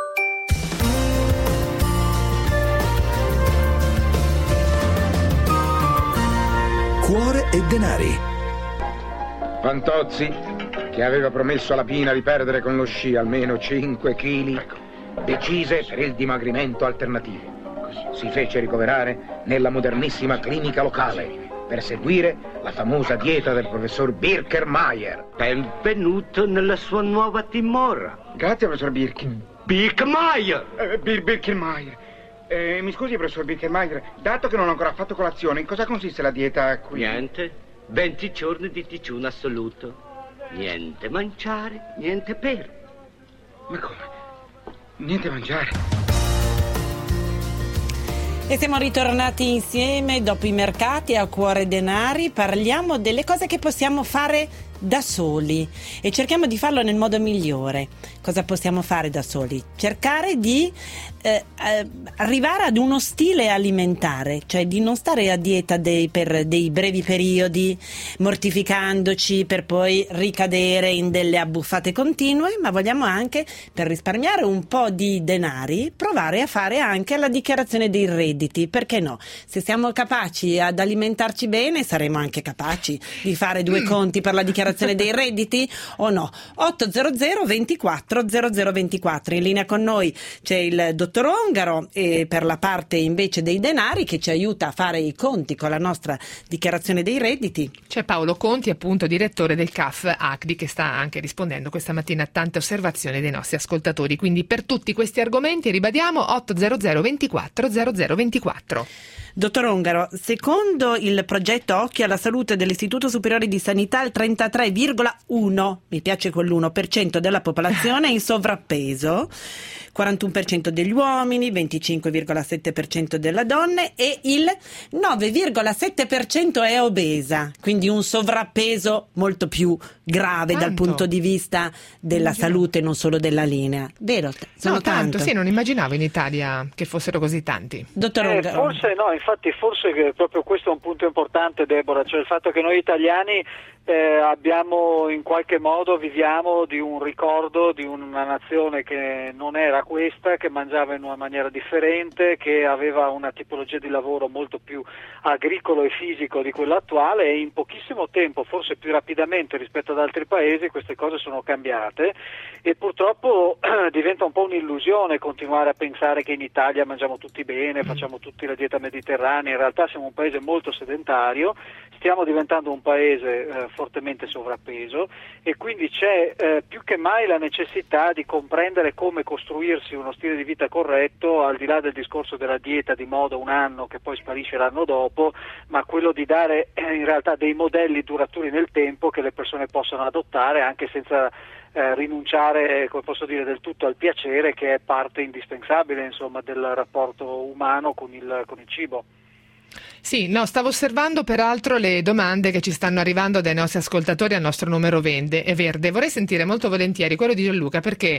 Cuore e denari. Fantozzi, che aveva promesso alla Pina di perdere con lo sci almeno cinque chili, decise per il dimagrimento alternativo. Si fece ricoverare nella modernissima clinica locale per seguire la famosa dieta del professor Birkermeier. Benvenuto nella sua nuova dimora. Grazie, professor Birkin. Birkermeier! Eh, Bir- Birkermeier. Eh, mi scusi, professor Birkermeier, dato che non ho ancora fatto colazione, in cosa consiste la dieta qui? Niente. venti giorni di digiuno assoluto. Niente mangiare, niente bere. Ma come? Niente mangiare? E siamo ritornati insieme dopo i mercati a Cuore Denari. Parliamo delle cose che possiamo fare da soli e cerchiamo di farlo nel modo migliore. Cosa possiamo fare da soli? Cercare di eh, eh, arrivare ad uno stile alimentare, cioè di non stare a dieta dei, per dei brevi periodi, mortificandoci per poi ricadere in delle abbuffate continue, ma vogliamo anche, per risparmiare un po' di denari, provare a fare anche la dichiarazione dei redditi. Perché no? Se siamo capaci ad alimentarci bene, saremo anche capaci di fare due conti per la dichiarazione dei redditi o no? ottocento ventiquattro zero zero ventiquattro. In linea con noi c'è il dottor Ongaro e per la parte invece dei denari che ci aiuta a fare i conti con la nostra dichiarazione dei redditi. C'è Paolo Conti, appunto direttore del C A F A C D I, che sta anche rispondendo questa mattina a tante osservazioni dei nostri ascoltatori. Quindi per tutti questi argomenti ribadiamo ottocento ventiquattro zero zero ventiquattro. Dottor Ongaro, secondo il progetto Occhio alla Salute dell'Istituto Superiore di Sanità, il trentatré virgola uno, mi piace quell'uno per cento della popolazione è in sovrappeso, quarantuno per cento degli uomini, venticinque virgola sette per cento delle donne e il nove virgola sette per cento è obesa, quindi un sovrappeso molto più grave Tanto? dal punto di vista della salute, non solo della linea. Vero? Sono No, tanto, tanto. sì, non immaginavo in Italia che fossero così tanti. Dottor Eh, Ongaro. forse no, infatti forse che proprio questo è un punto importante, Deborah, cioè il fatto che noi italiani eh, abbiamo in qualche modo viviamo di un ricordo di una nazione che non era questa, che mangiava in una maniera differente, che aveva una tipologia di lavoro molto più agricolo e fisico di quella attuale, e in pochissimo tempo, forse più rapidamente rispetto ad altri paesi, queste cose sono cambiate e purtroppo eh, diventa un po' un'illusione continuare a pensare che in Italia mangiamo tutti bene, facciamo tutti la dieta mediterranea. In realtà siamo un paese molto sedentario, stiamo diventando un paese eh, fortemente sovrappeso, e quindi c'è eh, più che mai la necessità di comprendere come costruirsi uno stile di vita corretto, al di là del discorso della dieta di moda un anno che poi sparisce l'anno dopo, ma quello di dare eh, in realtà dei modelli duraturi nel tempo che le persone possano adottare anche senza eh, rinunciare, come posso dire, del tutto al piacere, che è parte indispensabile, insomma, del rapporto umano con il, con il cibo. Sì, no, stavo osservando peraltro le domande che ci stanno arrivando dai nostri ascoltatori al nostro numero verde, e verde. Vorrei sentire molto volentieri quello di Gianluca, perché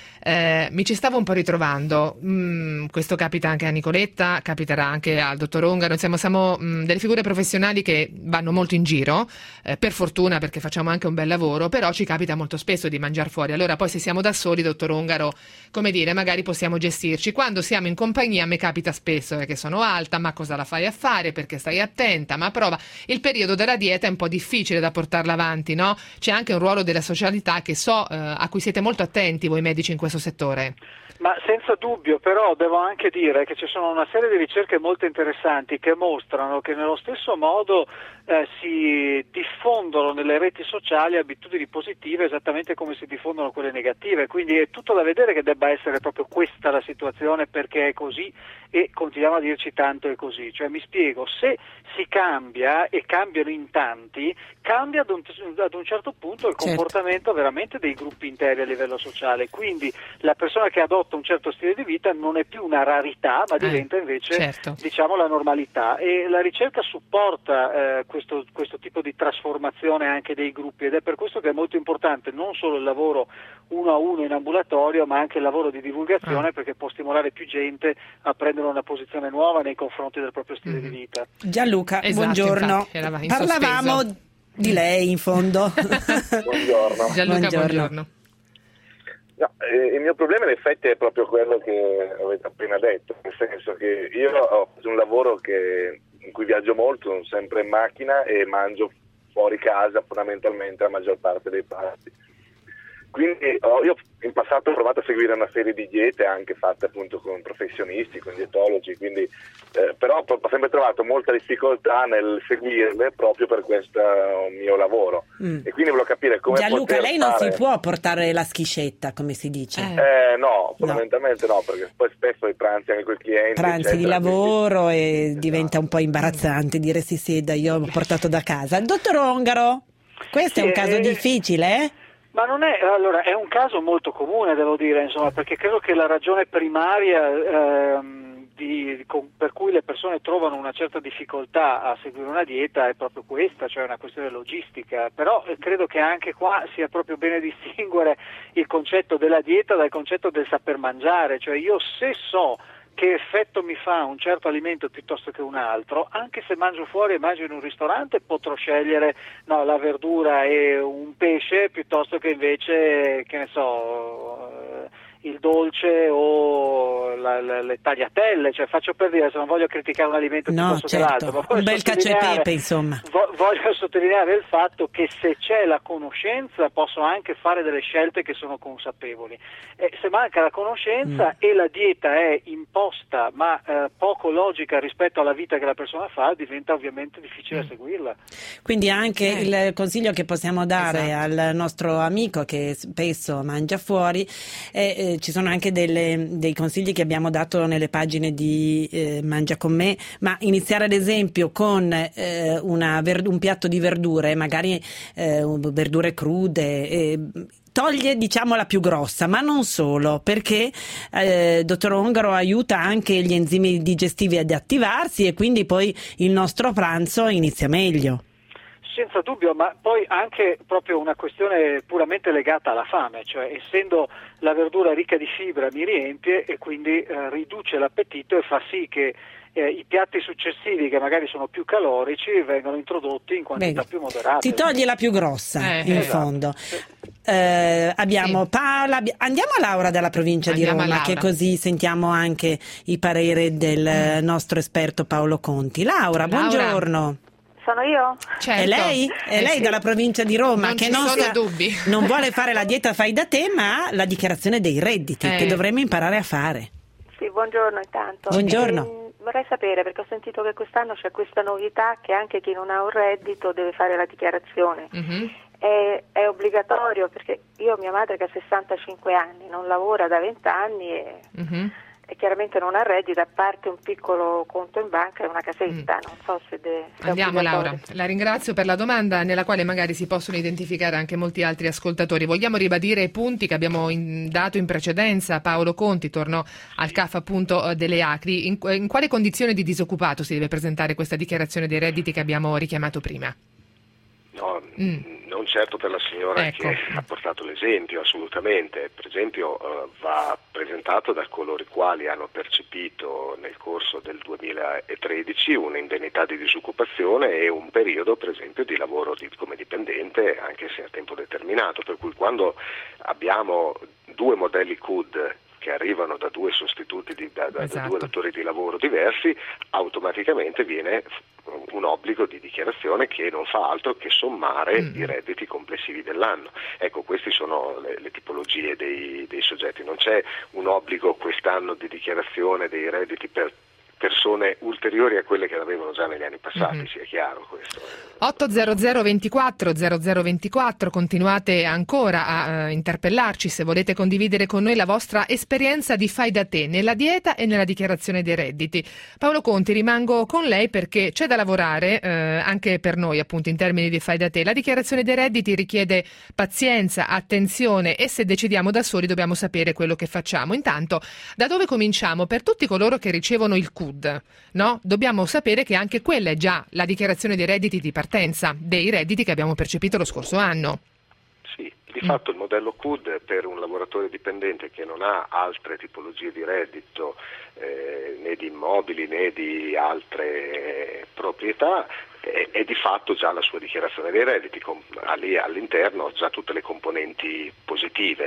eh, mi ci stavo un po' ritrovando. Mm, questo capita anche a Nicoletta, capiterà anche al dottor Ongaro. Insomma, siamo mm, delle figure professionali che vanno molto in giro, eh, per fortuna, perché facciamo anche un bel lavoro, però ci capita molto spesso di mangiare fuori. Allora poi se siamo da soli, dottor Ongaro, come dire, magari possiamo gestirci. Quando siamo in compagnia, a me capita spesso eh, che sono alta, ma cosa la fai a fare, perché stai attenta, ma prova. Il periodo della dieta è un po' difficile da portarla avanti, no? C'è anche un ruolo della socialità che so eh, a cui siete molto attenti voi medici in questo settore. Ma senza dubbio, però devo anche dire che ci sono una serie di ricerche molto interessanti che mostrano che nello stesso modo eh, si diffondono nelle reti sociali abitudini positive esattamente come si diffondono quelle negative, quindi è tutto da vedere che debba essere proprio questa la situazione, perché è così e continuiamo a dirci tanto è così. Cioè, mi spiego, se si cambia e cambiano in tanti, cambia ad un, ad un certo punto il comportamento certo. veramente dei gruppi interi a livello sociale, quindi la persona che adotta un certo stile di vita non è più una rarità, ma diventa invece eh, certo. diciamo la normalità, e la ricerca supporta eh, questo, questo tipo di trasformazione anche dei gruppi, ed è per questo che è molto importante non solo il lavoro uno a uno in ambulatorio, ma anche il lavoro di divulgazione, ah. perché può stimolare più gente a prendere una posizione nuova nei confronti del proprio stile mm. di vita. Gianluca, esatto, buongiorno. Infatti, parlavamo sospeso. di lei in fondo. Buongiorno. Gianluca, buongiorno. buongiorno. No, eh, il mio problema in effetti è proprio quello che avete appena detto, nel senso che io ho un lavoro che, in cui viaggio molto, sono sempre in macchina e mangio fuori casa fondamentalmente la maggior parte dei pasti. Quindi oh, io in passato ho provato a seguire una serie di diete anche fatte appunto con professionisti, con dietologi, quindi, eh, però ho sempre trovato molta difficoltà nel seguirle proprio per questo mio lavoro. Mm. E quindi volevo capire come Gianluca, poter lei non fare... si può portare la schiscetta, come si dice? Eh, no, fondamentalmente no. no, perché poi spesso i pranzi anche con i clienti. Pranzi eccetera, di lavoro quindi... e esatto. diventa un po' imbarazzante dire si sieda, io l'ho portato da casa. Dottor Ongaro, questo è un caso eh, difficile, eh? Ma non è, allora, è un caso molto comune, devo dire, insomma, perché credo che la ragione primaria ehm, di, con, per cui le persone trovano una certa difficoltà a seguire una dieta è proprio questa, cioè una questione logistica, però eh, credo che anche qua sia proprio bene distinguere il concetto della dieta dal concetto del saper mangiare, cioè io se so che effetto mi fa un certo alimento piuttosto che un altro, anche se mangio fuori e mangio in un ristorante potrò scegliere no, la verdura e un pesce piuttosto che invece, che ne so, il dolce o la, la, le tagliatelle, cioè faccio per dire, se non voglio criticare un alimento no, piuttosto certo. che l'altro, ma un bel cacio e pepe, insomma. Vo- voglio sottolineare il fatto che se c'è la conoscenza posso anche fare delle scelte che sono consapevoli. E se manca la conoscenza mm. e la dieta è imposta ma eh, poco logica rispetto alla vita che la persona fa, diventa ovviamente difficile mm. seguirla. Quindi anche eh. il consiglio che possiamo dare esatto. al nostro amico che spesso mangia fuori è eh, ci sono anche delle, dei consigli che abbiamo dato nelle pagine di eh, Mangia con me, ma iniziare ad esempio con eh, una ver- un piatto di verdure, magari eh, verdure crude, eh, toglie diciamo la più grossa, ma non solo, perché eh, dottor Ongaro aiuta anche gli enzimi digestivi ad attivarsi e quindi poi il nostro pranzo inizia meglio. Senza dubbio, ma poi anche proprio una questione puramente legata alla fame, cioè essendo la verdura ricca di fibra mi riempie e quindi eh, riduce l'appetito e fa sì che eh, i piatti successivi che magari sono più calorici vengono introdotti in quantità Beh, più moderate. ti togli la più grossa Eh, in esatto. fondo. Eh, abbiamo Sì. Paola, abbi- andiamo a Laura dalla provincia Andiamo di a Roma, Laura. che così sentiamo anche i pareri del eh, nostro esperto Paolo Conti. Laura, Laura. buongiorno. Sono io? Certo. È lei? È Eh lei sì. dalla provincia di Roma Non che ci non, sono sta- dubbi. non vuole fare la dieta fai da te, ma la dichiarazione dei redditi Eh. che dovremmo imparare a fare. Sì, buongiorno intanto. Buongiorno. Eh, vorrei sapere, perché ho sentito che quest'anno c'è questa novità che anche chi non ha un reddito deve fare la dichiarazione. Mhm. È, è obbligatorio, perché io ho mia madre che ha sessantacinque anni, non lavora da venti anni e, Mhm. e chiaramente non ha reddito, a parte un piccolo conto in banca e una casetta, non so se deve... se è Andiamo obbligatorio. Laura, la ringrazio per la domanda nella quale magari si possono identificare anche molti altri ascoltatori. Vogliamo ribadire i punti che abbiamo in- dato in precedenza. Paolo Conti tornò al C A F appunto eh, delle Acri. In, in quale condizione di disoccupato si deve presentare questa dichiarazione dei redditi che abbiamo richiamato prima? No, Mm. non certo per la signora Ecco. che ha portato l'esempio, assolutamente. Per esempio eh, va presentato da coloro i quali hanno percepito nel corso del duemilatredici un'indennità di disoccupazione e un periodo per esempio di lavoro di- come dipendente anche se a tempo determinato, per cui quando abbiamo due modelli C U D che arrivano da due sostituti, di, da, da Esatto. due datori di lavoro diversi, automaticamente viene un obbligo di dichiarazione che non fa altro che sommare Mm. i redditi complessivi dell'anno. Ecco, queste sono le, le tipologie dei, dei soggetti. Non c'è un obbligo quest'anno di dichiarazione dei redditi per persone ulteriori a quelle che avevano già negli anni passati, Mhm. sia chiaro questo. ottocento ventiquattro zero zero ventiquattro, continuate ancora a eh, interpellarci se volete condividere con noi la vostra esperienza di fai da te nella dieta e nella dichiarazione dei redditi. Paolo Conti, rimango con lei perché c'è da lavorare eh, anche per noi appunto in termini di fai da te. La dichiarazione dei redditi richiede pazienza, attenzione e se decidiamo da soli dobbiamo sapere quello che facciamo. Intanto, da dove cominciamo? Per tutti coloro che ricevono il C U D, no? Dobbiamo sapere che anche quella è già la dichiarazione dei redditi di partenza, dei redditi che abbiamo percepito lo scorso anno. Sì, di fatto il modello C U D per un lavoratore dipendente che non ha altre tipologie di reddito, eh, né di immobili né di altre proprietà, è, è di fatto già la sua dichiarazione dei redditi, con ha lì all'interno già tutte le componenti positive.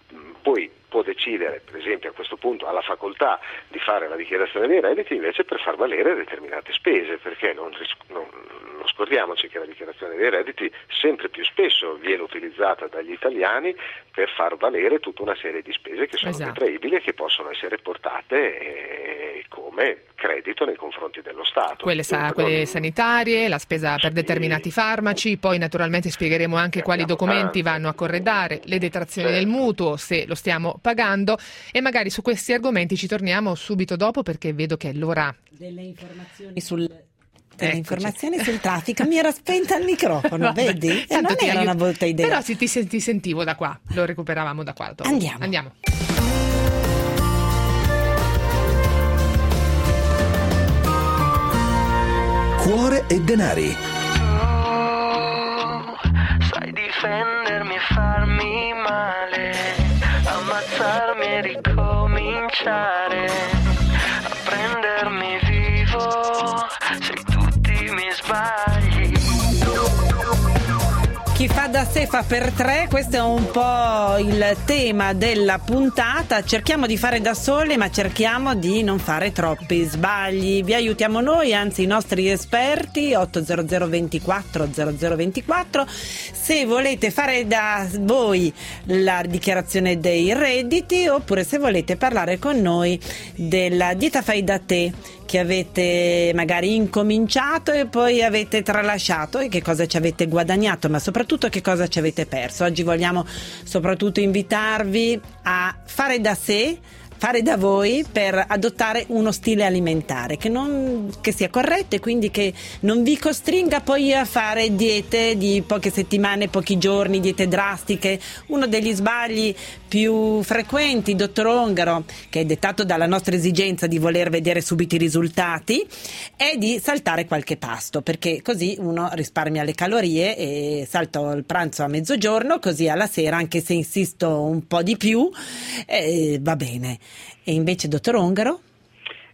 Poi può decidere, per esempio a questo punto ha la facoltà di fare la dichiarazione dei redditi invece per far valere determinate spese, perché non, ris- non, non scordiamoci che la dichiarazione dei redditi sempre più spesso viene utilizzata dagli italiani per far valere tutta una serie di spese che sono Esatto. detraibili e che possono essere portate eh, come credito nei confronti dello Stato. Quelle, sa- Dunque, quelle non- sanitarie, la spesa per determinati farmaci, poi naturalmente spiegheremo anche quali documenti vanno a corredare, le detrazioni del mutuo se lo stiamo pagando e magari su questi argomenti ci torniamo subito dopo perché vedo che è l'ora. Delle informazioni sul delle Eccoci. informazioni sul traffico. Mi era spenta il microfono, Vabbè, vedi? E tanto non ti era aiuto. una brutta idea. Però sì, ti, sen- ti sentivo da qua, lo recuperavamo da qua. dopo. Andiamo. Andiamo. Cuore e denari. Sai difendermi e farmi male, ammazzarmi e ricominciare, a prendermi vivo se tutti mi sbagli. Chi fa da sé fa per tre, questo è un po' il tema della puntata. Cerchiamo di fare da soli, ma cerchiamo di non fare troppi sbagli. Vi aiutiamo noi, anzi i nostri esperti, ottocento ventiquattro zero zero ventiquattro. Se volete fare da voi la dichiarazione dei redditi oppure se volete parlare con noi della dieta fai da te che avete magari incominciato e poi avete tralasciato e che cosa ci avete guadagnato, ma soprattutto che cosa ci avete perso. Oggi vogliamo soprattutto invitarvi a fare da sé, fare da voi per adottare uno stile alimentare che, non, che sia corretto e quindi che non vi costringa poi a fare diete di poche settimane, pochi giorni, diete drastiche. Uno degli sbagli più frequenti, dottor Ongaro, che è dettato dalla nostra esigenza di voler vedere subito i risultati, è di saltare qualche pasto, perché così uno risparmia le calorie e salto il pranzo a mezzogiorno, così alla sera, anche se insisto un po' di più, eh, va bene. E invece, dottor Ongaro?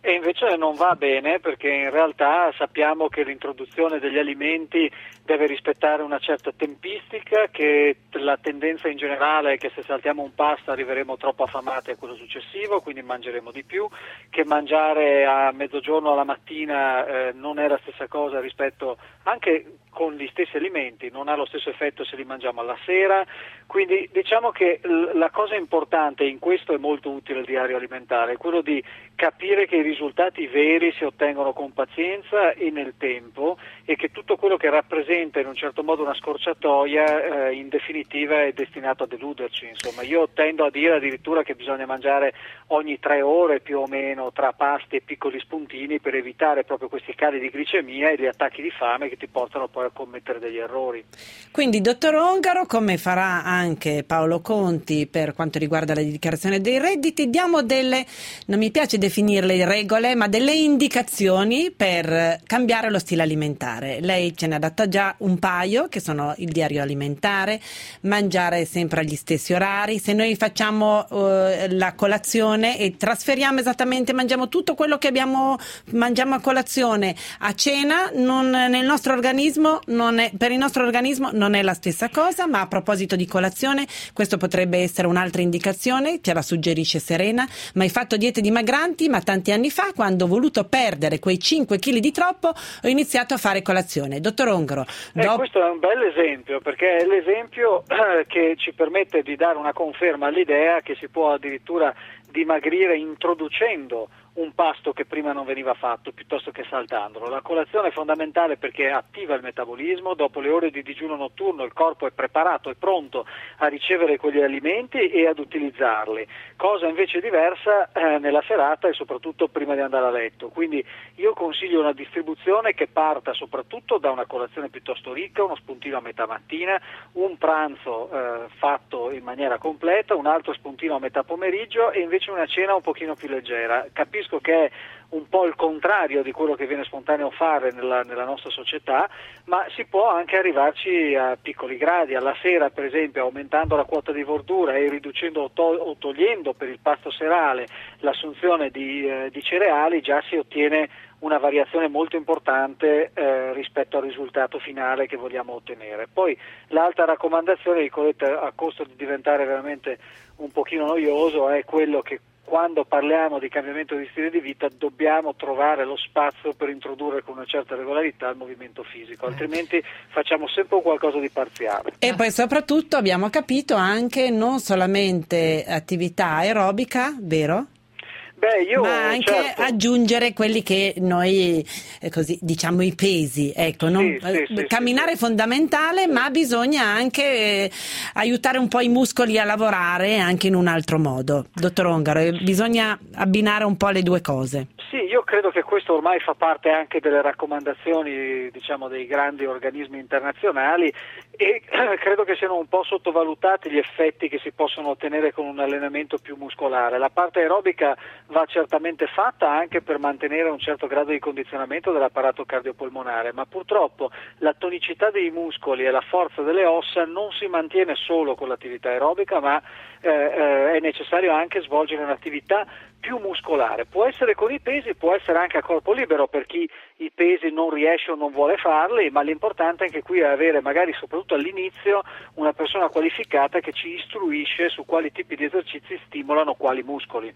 e invece non va bene, perché in realtà sappiamo che l'introduzione degli alimenti deve rispettare una certa tempistica, che la tendenza in generale è che se saltiamo un pasto arriveremo troppo affamati a quello successivo, quindi mangeremo di più, che mangiare a mezzogiorno alla mattina eh, non è la stessa cosa rispetto anche con gli stessi alimenti, non ha lo stesso effetto se li mangiamo alla sera, quindi diciamo che l- la cosa importante, in questo è molto utile il diario alimentare, è quello di capire che i risultati veri si ottengono con pazienza e nel tempo, e che tutto quello che rappresenta in un certo modo una scorciatoia eh, in definitiva è destinato a deluderci. Insomma, io tendo a dire addirittura che bisogna mangiare ogni tre ore più o meno tra pasti e piccoli spuntini per evitare proprio questi cali di glicemia e gli attacchi di fame che ti portano poi a commettere degli errori. Quindi, dottor Ongaro, come farà anche Paolo Conti per quanto riguarda la dichiarazione dei redditi, diamo delle, non mi piace definirle regole, ma delle indicazioni per cambiare lo stile alimentare. Lei ce ne ha dato già un paio, che sono il diario alimentare, mangiare sempre agli stessi orari. Se noi facciamo uh, la colazione e trasferiamo esattamente, mangiamo tutto quello che abbiamo mangiamo a colazione a cena, non, nel nostro organismo non è, per il nostro organismo non è la stessa cosa. Ma a proposito di colazione, questo potrebbe essere un'altra indicazione, ce la suggerisce Serena. Ma hai fatto diete dimagranti, ma tanti anni fa, quando ho voluto perdere quei cinque chili di troppo, ho iniziato a fare colazione. Dottor Ongaro, eh, do... questo è un bel esempio, perché è l'esempio eh, che ci permette di dare una conferma all'idea che si può addirittura dimagrire introducendo un pasto che prima non veniva fatto piuttosto che saltandolo. La colazione è fondamentale perché attiva il metabolismo, dopo le ore di digiuno notturno il corpo è preparato, è pronto a ricevere quegli alimenti e ad utilizzarli, cosa invece diversa eh, nella serata e soprattutto prima di andare a letto. Quindi io consiglio una distribuzione che parta soprattutto da una colazione piuttosto ricca, uno spuntino a metà mattina, un pranzo eh, fatto in maniera completa, un altro spuntino a metà pomeriggio e invece una cena un pochino più leggera. Capisco che è un po' il contrario di quello che viene spontaneo fare nella, nella nostra società, ma si può anche arrivarci a piccoli gradi. Alla sera, per esempio, aumentando la quota di verdura e riducendo o, to- o togliendo per il pasto serale l'assunzione di, eh, di cereali, già si ottiene una variazione molto importante eh, rispetto al risultato finale che vogliamo ottenere. Poi l'altra raccomandazione, Nicoletta, a costo di diventare veramente un pochino noioso, è quello che quando parliamo di cambiamento di stile di vita dobbiamo trovare lo spazio per introdurre con una certa regolarità il movimento fisico, altrimenti facciamo sempre qualcosa di parziale. E poi soprattutto abbiamo capito anche non solamente attività aerobica, vero? Beh, io, ma anche certo. aggiungere quelli che noi eh, così diciamo i pesi, ecco, non, Sì, sì, sì, camminare sì, è fondamentale, ma bisogna anche eh, aiutare un po' i muscoli a lavorare anche in un altro modo. Dottor Ongaro, eh, bisogna abbinare un po' le due cose. Sì, io credo che questo ormai fa parte anche delle raccomandazioni, diciamo, dei grandi organismi internazionali, e credo che siano un po' sottovalutati gli effetti che si possono ottenere con un allenamento più muscolare. La parte aerobica va certamente fatta anche per mantenere un certo grado di condizionamento dell'apparato cardiopolmonare, ma purtroppo la tonicità dei muscoli e la forza delle ossa non si mantiene solo con l'attività aerobica, ma eh, eh, è necessario anche svolgere un'attività più muscolare. Può essere con i pesi, può essere anche a corpo libero per chi i pesi non riesce o non vuole farli, ma l'importante anche qui è avere, magari soprattutto all'inizio, una persona qualificata che ci istruisce su quali tipi di esercizi stimolano quali muscoli.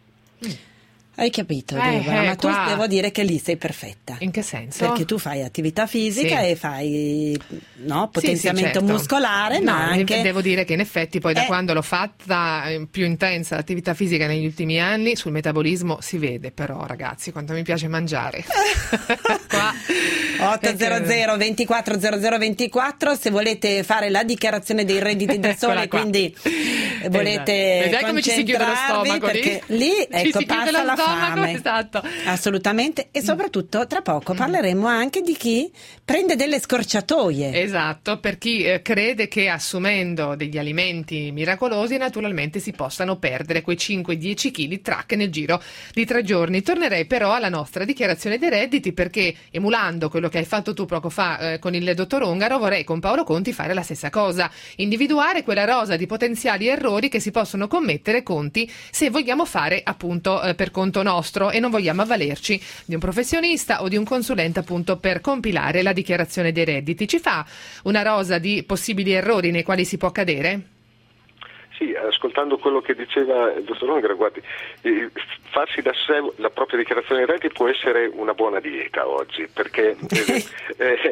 Hai capito, Eh, Deborah, eh, ma tu qua- devo dire che lì sei perfetta. In che senso? Perché tu fai attività fisica Sì. e fai no, Sì, potenziamento sì, certo. muscolare, No, ma anche devo dire che in effetti poi da Eh. quando l'ho fatta eh, più intensa l'attività fisica negli ultimi anni, sul metabolismo si vede, però ragazzi, quanto mi piace mangiare. Qua otto zero zero ventiquattro zero zero ventiquattro se volete fare la dichiarazione dei redditi da Eccola sole, qua. quindi eh, volete Vedrai come ci si chiude lo concentrarvi, stomaco lì? perché lì Ci ecco si chiude passa lo la stomaco, fame. esatto. Assolutamente, e soprattutto tra poco parleremo anche di chi prende delle scorciatoie. Esatto, per chi eh, crede che assumendo degli alimenti miracolosi naturalmente si possano perdere quei cinque dieci chili track nel giro di tre giorni. Tornerei però alla nostra dichiarazione dei redditi, perché emulando quello che hai fatto tu poco fa eh, con il dottor Ongaro, vorrei con Paolo Conti fare la stessa cosa, individuare quella rosa di potenziali errori che si possono commettere, Conti, se vogliamo fare appunto eh, per conto conto nostro e non vogliamo avvalerci di un professionista o di un consulente appunto per compilare la dichiarazione dei redditi. Ci fa una rosa di possibili errori nei quali si può cadere? Sì, ascoltando quello che diceva il dottor Longra, guardi, eh, farsi da sé la propria dichiarazione dei redditi può essere una buona dieta oggi, perché eh, eh,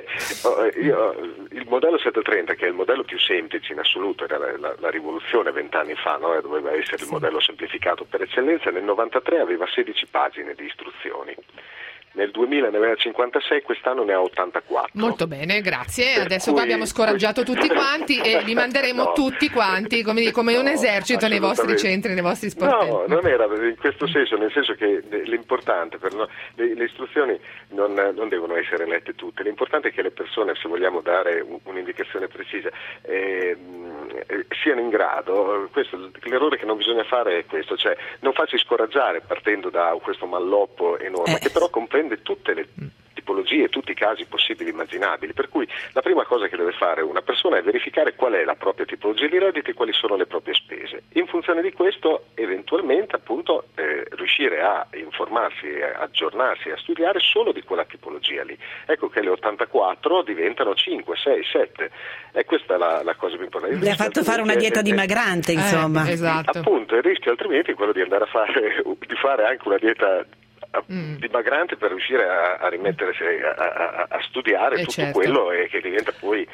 io, il modello settecentotrenta, che è il modello più semplice in assoluto, era la, la, la rivoluzione vent'anni fa, no? Doveva essere il modello semplificato per eccellenza, nel novantatré aveva sedici pagine di istruzioni. Nel duemila ne aveva cinquantasei, quest'anno ne ha ottantaquattro. Molto bene, grazie. Per Adesso cui... qua abbiamo scoraggiato tutti quanti e li manderemo no. tutti quanti come, come no, un esercito nei vostri centri, nei vostri sportelli. No, non era in questo senso, nel senso che l'importante, per no, le, le istruzioni non, non devono essere lette tutte, l'importante è che le persone, se vogliamo dare un, un'indicazione precisa, eh, siano in grado, questo, l'errore che non bisogna fare è questo, cioè non farsi scoraggiare partendo da questo malloppo enorme, eh. che però comprende tutte le tipologie, tutti i casi possibili e immaginabili, per cui la prima cosa che deve fare una persona è verificare qual è la propria tipologia di redditi e quali sono le proprie spese. In funzione di questo eventualmente appunto eh, riuscire a informarsi, a aggiornarsi, a studiare solo di quella tipologia lì. Ecco che le ottantaquattro diventano cinque, sei, sette, e questa è la, la cosa più importante. Le ha fatto fare una dieta è, dimagrante, insomma. Eh, esatto. Appunto, il rischio altrimenti è quello di andare a fare, di fare anche una dieta Mm. dimagrante per riuscire a, a rimettersi a, a, a studiare eh tutto certo. quello e che diventa poi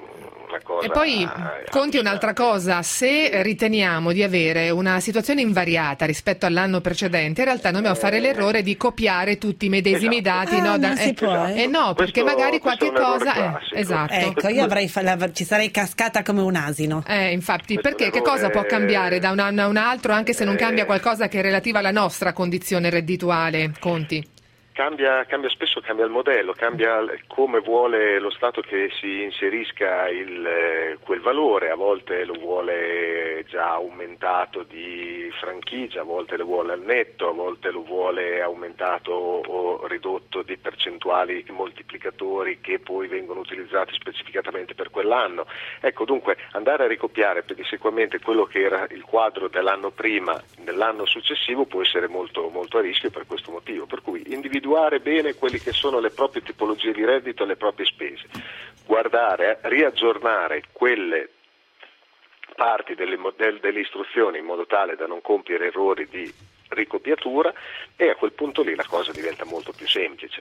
una cosa. E poi conti un'altra cosa, se riteniamo di avere una situazione invariata rispetto all'anno precedente, in realtà dobbiamo eh, fare l'errore di copiare tutti i medesimi esatto. dati, ah, no? non Da, si eh, può, eh. eh no, perché questo, magari qualche cosa eh, esatto. Ecco, io avrei fa- la, ci sarei cascata come un asino. Eh, infatti, questo perché che errore... cosa può cambiare da un anno a un altro, anche se non eh... cambia qualcosa che è relativa alla nostra condizione reddituale, Conti? Cambia, cambia spesso, cambia il modello, cambia come vuole lo Stato che si inserisca il, eh, quel valore, a volte lo vuole già aumentato di franchigia, a volte lo vuole al netto, a volte lo vuole aumentato o ridotto di percentuali moltiplicatori che poi vengono utilizzati specificatamente per quell'anno. Ecco, dunque andare a ricopiare pedissequamente quello che era il quadro dell'anno prima, dell'anno successivo può essere molto, molto a rischio per questo motivo, per cui individuare bene quelli che sono le proprie tipologie di reddito e le proprie spese, guardare, riaggiornare quelle parti delle, del, delle istruzioni in modo tale da non compiere errori di ricopiatura e a quel punto lì la cosa diventa molto più semplice.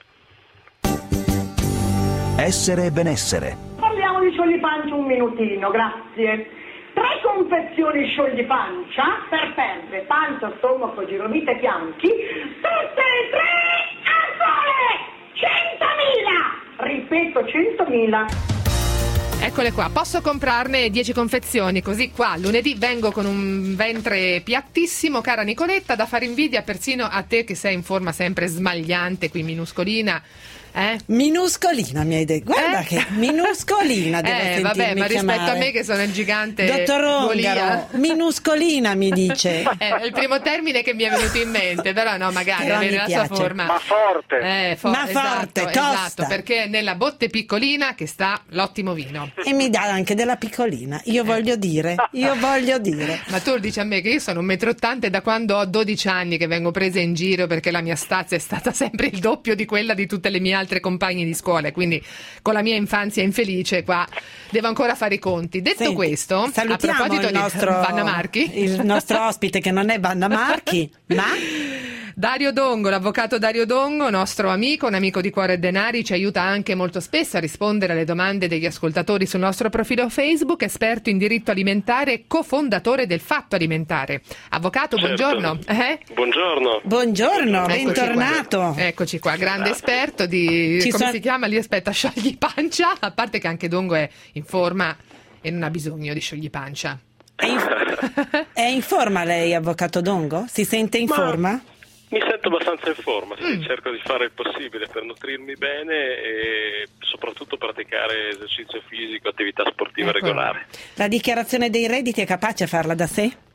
Essere e benessere. Parliamo di sciogli-pancia un minutino, grazie. Tre confezioni sciogli-pancia per perdere pancia, stomaco, girovite e fianchi, tutte e tre al sole! centomila! Ripeto, centomila! Eccole qua, posso comprarne dieci confezioni, così qua lunedì vengo con un ventre piattissimo, cara Nicoletta, da fare invidia persino a te che sei in forma sempre smagliante, qui minuscolina. Eh? Minuscolina mi hai detto, guarda eh? che minuscolina devo eh, sentirmi vabbè, ma rispetto chiamare. a me che sono il gigante Dottor Ongaro, Golia. minuscolina mi dice. Eh, è il primo termine che mi è venuto in mente, però no, magari Però avere mi la piace. sua forma. Ma forte! Eh, fo- Ma esatto, forte, tosta. esatto, perché è nella botte piccolina che sta l'ottimo vino. E mi dà anche della piccolina, io voglio dire, io voglio dire. Ma tu dici a me che io sono un metro e ottanta e da quando ho dodici anni che vengo presa in giro perché la mia stazza è stata sempre il doppio di quella di tutte le mie altre compagne di scuola, quindi con la mia infanzia infelice qua devo ancora fare i conti. Detto Senti, questo, a salutiamo proposito il nostro, di Vanna Marchi, il nostro ospite che non è Vanna Marchi, ma Dario Dongo, l'avvocato Dario Dongo, nostro amico, un amico di Cuore e Denari, ci aiuta anche molto spesso a rispondere alle domande degli ascoltatori sul nostro profilo Facebook, esperto in diritto alimentare e cofondatore del Fatto Alimentare. Avvocato, certo. buongiorno. Eh? Buongiorno. Buongiorno, Eccoci bentornato. Qua. Eccoci qua, grande esperto di, Ci come son... si chiama lì, aspetta, sciogli-pancia, a parte che anche Dongo è in forma e non ha bisogno di sciogli-pancia. È in, è in forma lei, avvocato Dongo? Si sente in Ma... forma? Mi sento abbastanza in forma, sì, Mm. cerco di fare il possibile per nutrirmi bene e soprattutto praticare esercizio fisico, attività sportiva Ecco. regolare. La dichiarazione dei redditi è capace a farla da sé?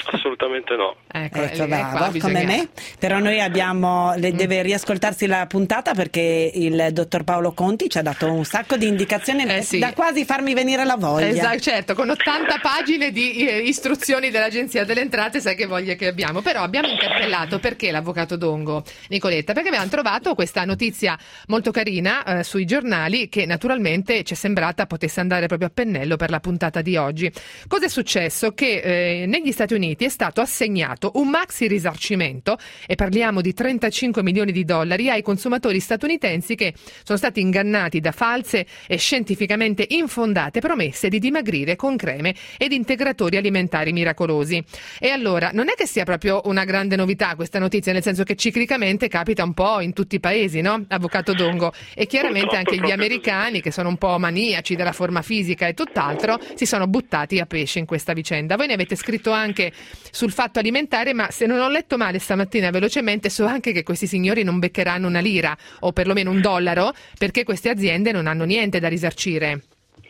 Assolutamente no. Ecco, Ecco, eh, bravo, qua come bisogna- me. Però noi abbiamo, le, deve riascoltarsi la puntata perché il dottor Paolo Conti ci ha dato un sacco di indicazioni Eh sì. da quasi farmi venire la voglia. Esatto, certo, con ottanta pagine di eh, istruzioni dell'Agenzia delle Entrate, sai che voglia che abbiamo. Però abbiamo interpellato perché l'avvocato Dongo, Nicoletta, perché abbiamo trovato questa notizia molto carina eh, sui giornali che naturalmente ci è sembrata potesse andare proprio a pennello per la puntata di oggi. Cosa è successo? Che eh, negli Stati Uniti è stato assegnato un maxi risarcimento, e parliamo di trentacinque milioni di dollari, ai consumatori statunitensi che sono stati ingannati da false e scientificamente infondate promesse di dimagrire con creme ed integratori alimentari miracolosi. E allora non è che sia proprio una grande novità questa notizia, nel senso che ciclicamente capita un po' in tutti i paesi, no? Avvocato Dongo, e chiaramente Purtroppo anche gli proprio americani, che sono un po' maniaci della forma fisica e tutt'altro, si sono buttati a pesce in questa vicenda. Voi ne avete scritto anche sul Fatto Alimentare, ma se non ho letto male stamattina velocemente, so anche che questi signori non beccheranno una lira o perlomeno un dollaro, perché queste aziende non hanno niente da risarcire.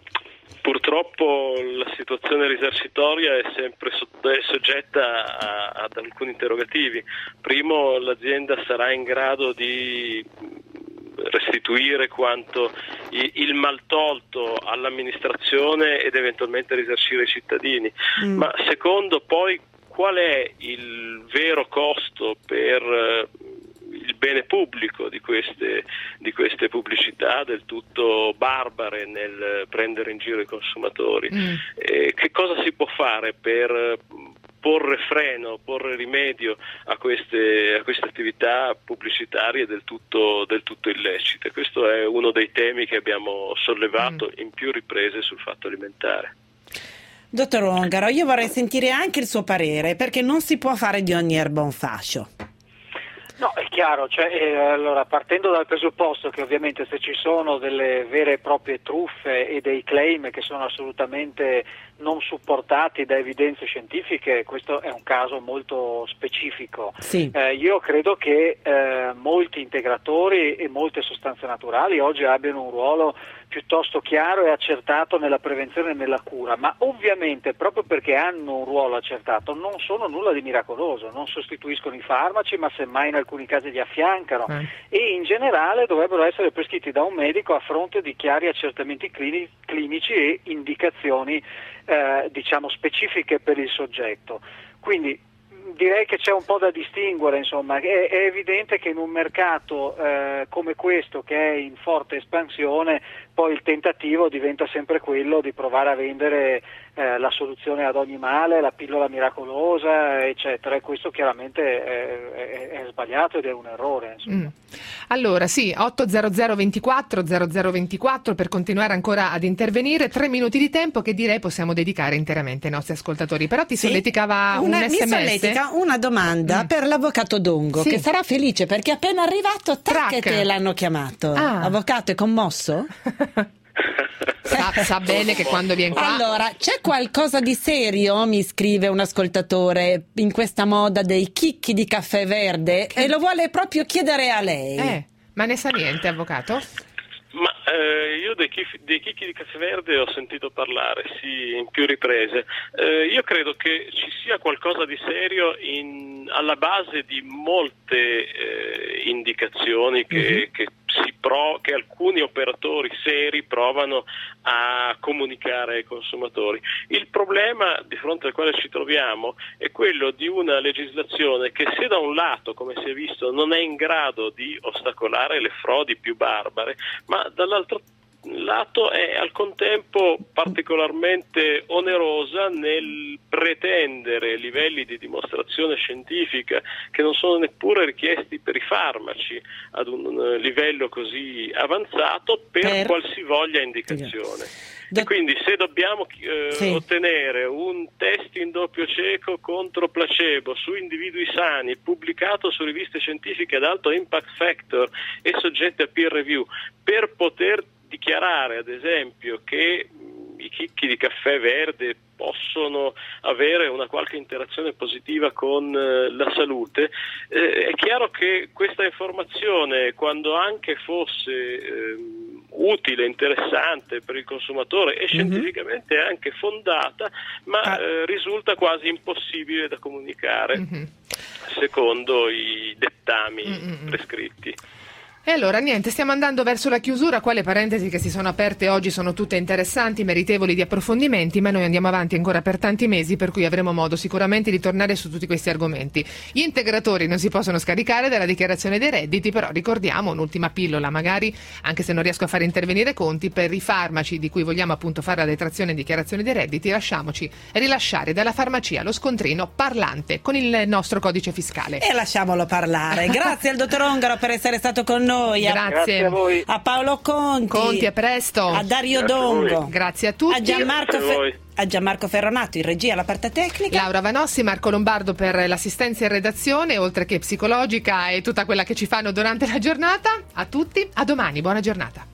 Purtroppo la situazione risarcitoria è sempre so- è soggetta a- ad alcuni interrogativi. Primo, l'azienda sarà in grado di restituire quanto i- il maltolto all'amministrazione ed eventualmente risarcire i cittadini. Mm. Ma secondo, poi qual è il vero costo per eh, il bene pubblico di queste, di queste pubblicità del tutto barbare nel prendere in giro i consumatori? Mm. Eh, che cosa si può fare per eh, porre freno, porre rimedio a queste, a queste attività pubblicitarie del tutto, del tutto illecite? Questo è uno dei temi che abbiamo sollevato in più riprese sul Fatto Alimentare. Dottor Ongaro, io vorrei sentire anche il suo parere, perché non si può fare di ogni erba un fascio. No, è chiaro, cioè, eh, allora, partendo dal presupposto che ovviamente se ci sono delle vere e proprie truffe e dei claim che sono assolutamente non supportati da evidenze scientifiche, questo è un caso molto specifico. Sì. Eh, io credo che eh, molti integratori e molte sostanze naturali oggi abbiano un ruolo piuttosto chiaro e accertato nella prevenzione e nella cura, ma ovviamente proprio perché hanno un ruolo accertato non sono nulla di miracoloso, non sostituiscono i farmaci, ma semmai in alcuni casi li affiancano Eh. e in generale dovrebbero essere prescritti da un medico a fronte di chiari accertamenti clini- clinici e indicazioni eh, diciamo specifiche per il soggetto. Quindi direi che c'è un po' da distinguere, insomma, è, è evidente che in un mercato eh, come questo, che è in forte espansione, poi il tentativo diventa sempre quello di provare a vendere eh, la soluzione ad ogni male, la pillola miracolosa, eccetera, e questo chiaramente è, è, è sbagliato ed è un errore, insomma. Mm. Allora sì, otto zero zero ventiquattro zero zero ventiquattro per continuare ancora ad intervenire, tre minuti di tempo che direi possiamo dedicare interamente ai nostri ascoltatori. Però ti Sì. solleticava Una, un mi sms? solletica una domanda Mm. per l'avvocato Dongo, Sì. che sarà felice perché appena arrivato tac che te l'hanno chiamato. Ah. Avvocato, è commosso? Sa, sa bene che quando viene qua... Allora, c'è qualcosa di serio, mi scrive un ascoltatore, in questa moda dei chicchi di caffè verde, e lo vuole proprio chiedere a lei. Eh, ma ne sa niente, avvocato? Ma eh, io dei, chif- dei chicchi di caffè verde ho sentito parlare, sì, in più riprese. Eh, io credo che ci sia qualcosa di serio in, alla base di molte eh, indicazioni che, Mm-hmm. che, si pro- che alcuni operatori seri provano a comunicare ai consumatori. Il problema di fronte al quale ci troviamo è quello di una legislazione che, se da un lato, come si è visto, non è in grado di ostacolare le frodi più barbare, ma dall'altro lato è al contempo particolarmente onerosa nel pretendere livelli di dimostrazione scientifica che non sono neppure richiesti per i farmaci ad un livello così avanzato per, Per? qualsivoglia indicazione. E quindi se dobbiamo eh, Sì. ottenere un test in doppio cieco contro placebo su individui sani, pubblicato su riviste scientifiche ad alto impact factor e soggetti a peer review, per poter dichiarare ad esempio che mh, i chicchi di caffè verde possono avere una qualche interazione positiva con eh, la salute, eh, è chiaro che questa informazione, quando anche fosse eh, utile, interessante per il consumatore e scientificamente mm-hmm. anche fondata, ma ah. eh, risulta quasi impossibile da comunicare mm-hmm. secondo i dettami mm-hmm. prescritti. E allora niente, stiamo andando verso la chiusura, qua le parentesi che si sono aperte oggi sono tutte interessanti, meritevoli di approfondimenti, ma noi andiamo avanti ancora per tanti mesi, per cui avremo modo sicuramente di tornare su tutti questi argomenti. Gli integratori non si possono scaricare dalla dichiarazione dei redditi, però ricordiamo un'ultima pillola, magari anche se non riesco a fare intervenire conti, per i farmaci di cui vogliamo appunto fare la detrazione e dichiarazione dei redditi, lasciamoci rilasciare dalla farmacia lo scontrino parlante con il nostro codice fiscale. E lasciamolo parlare. Grazie al dottor Ongaro per essere stato con noi. Noi, grazie. Grazie a voi. A Paolo Conti, Conti a presto, a Dario grazie Dongo, a grazie a tutti, a Gianmarco, a, Fe- a Gianmarco Ferronato in regia alla parte tecnica, Laura Vanossi, Marco Lombardo per l'assistenza in redazione, oltre che psicologica e tutta quella che ci fanno durante la giornata. A tutti, a domani, buona giornata.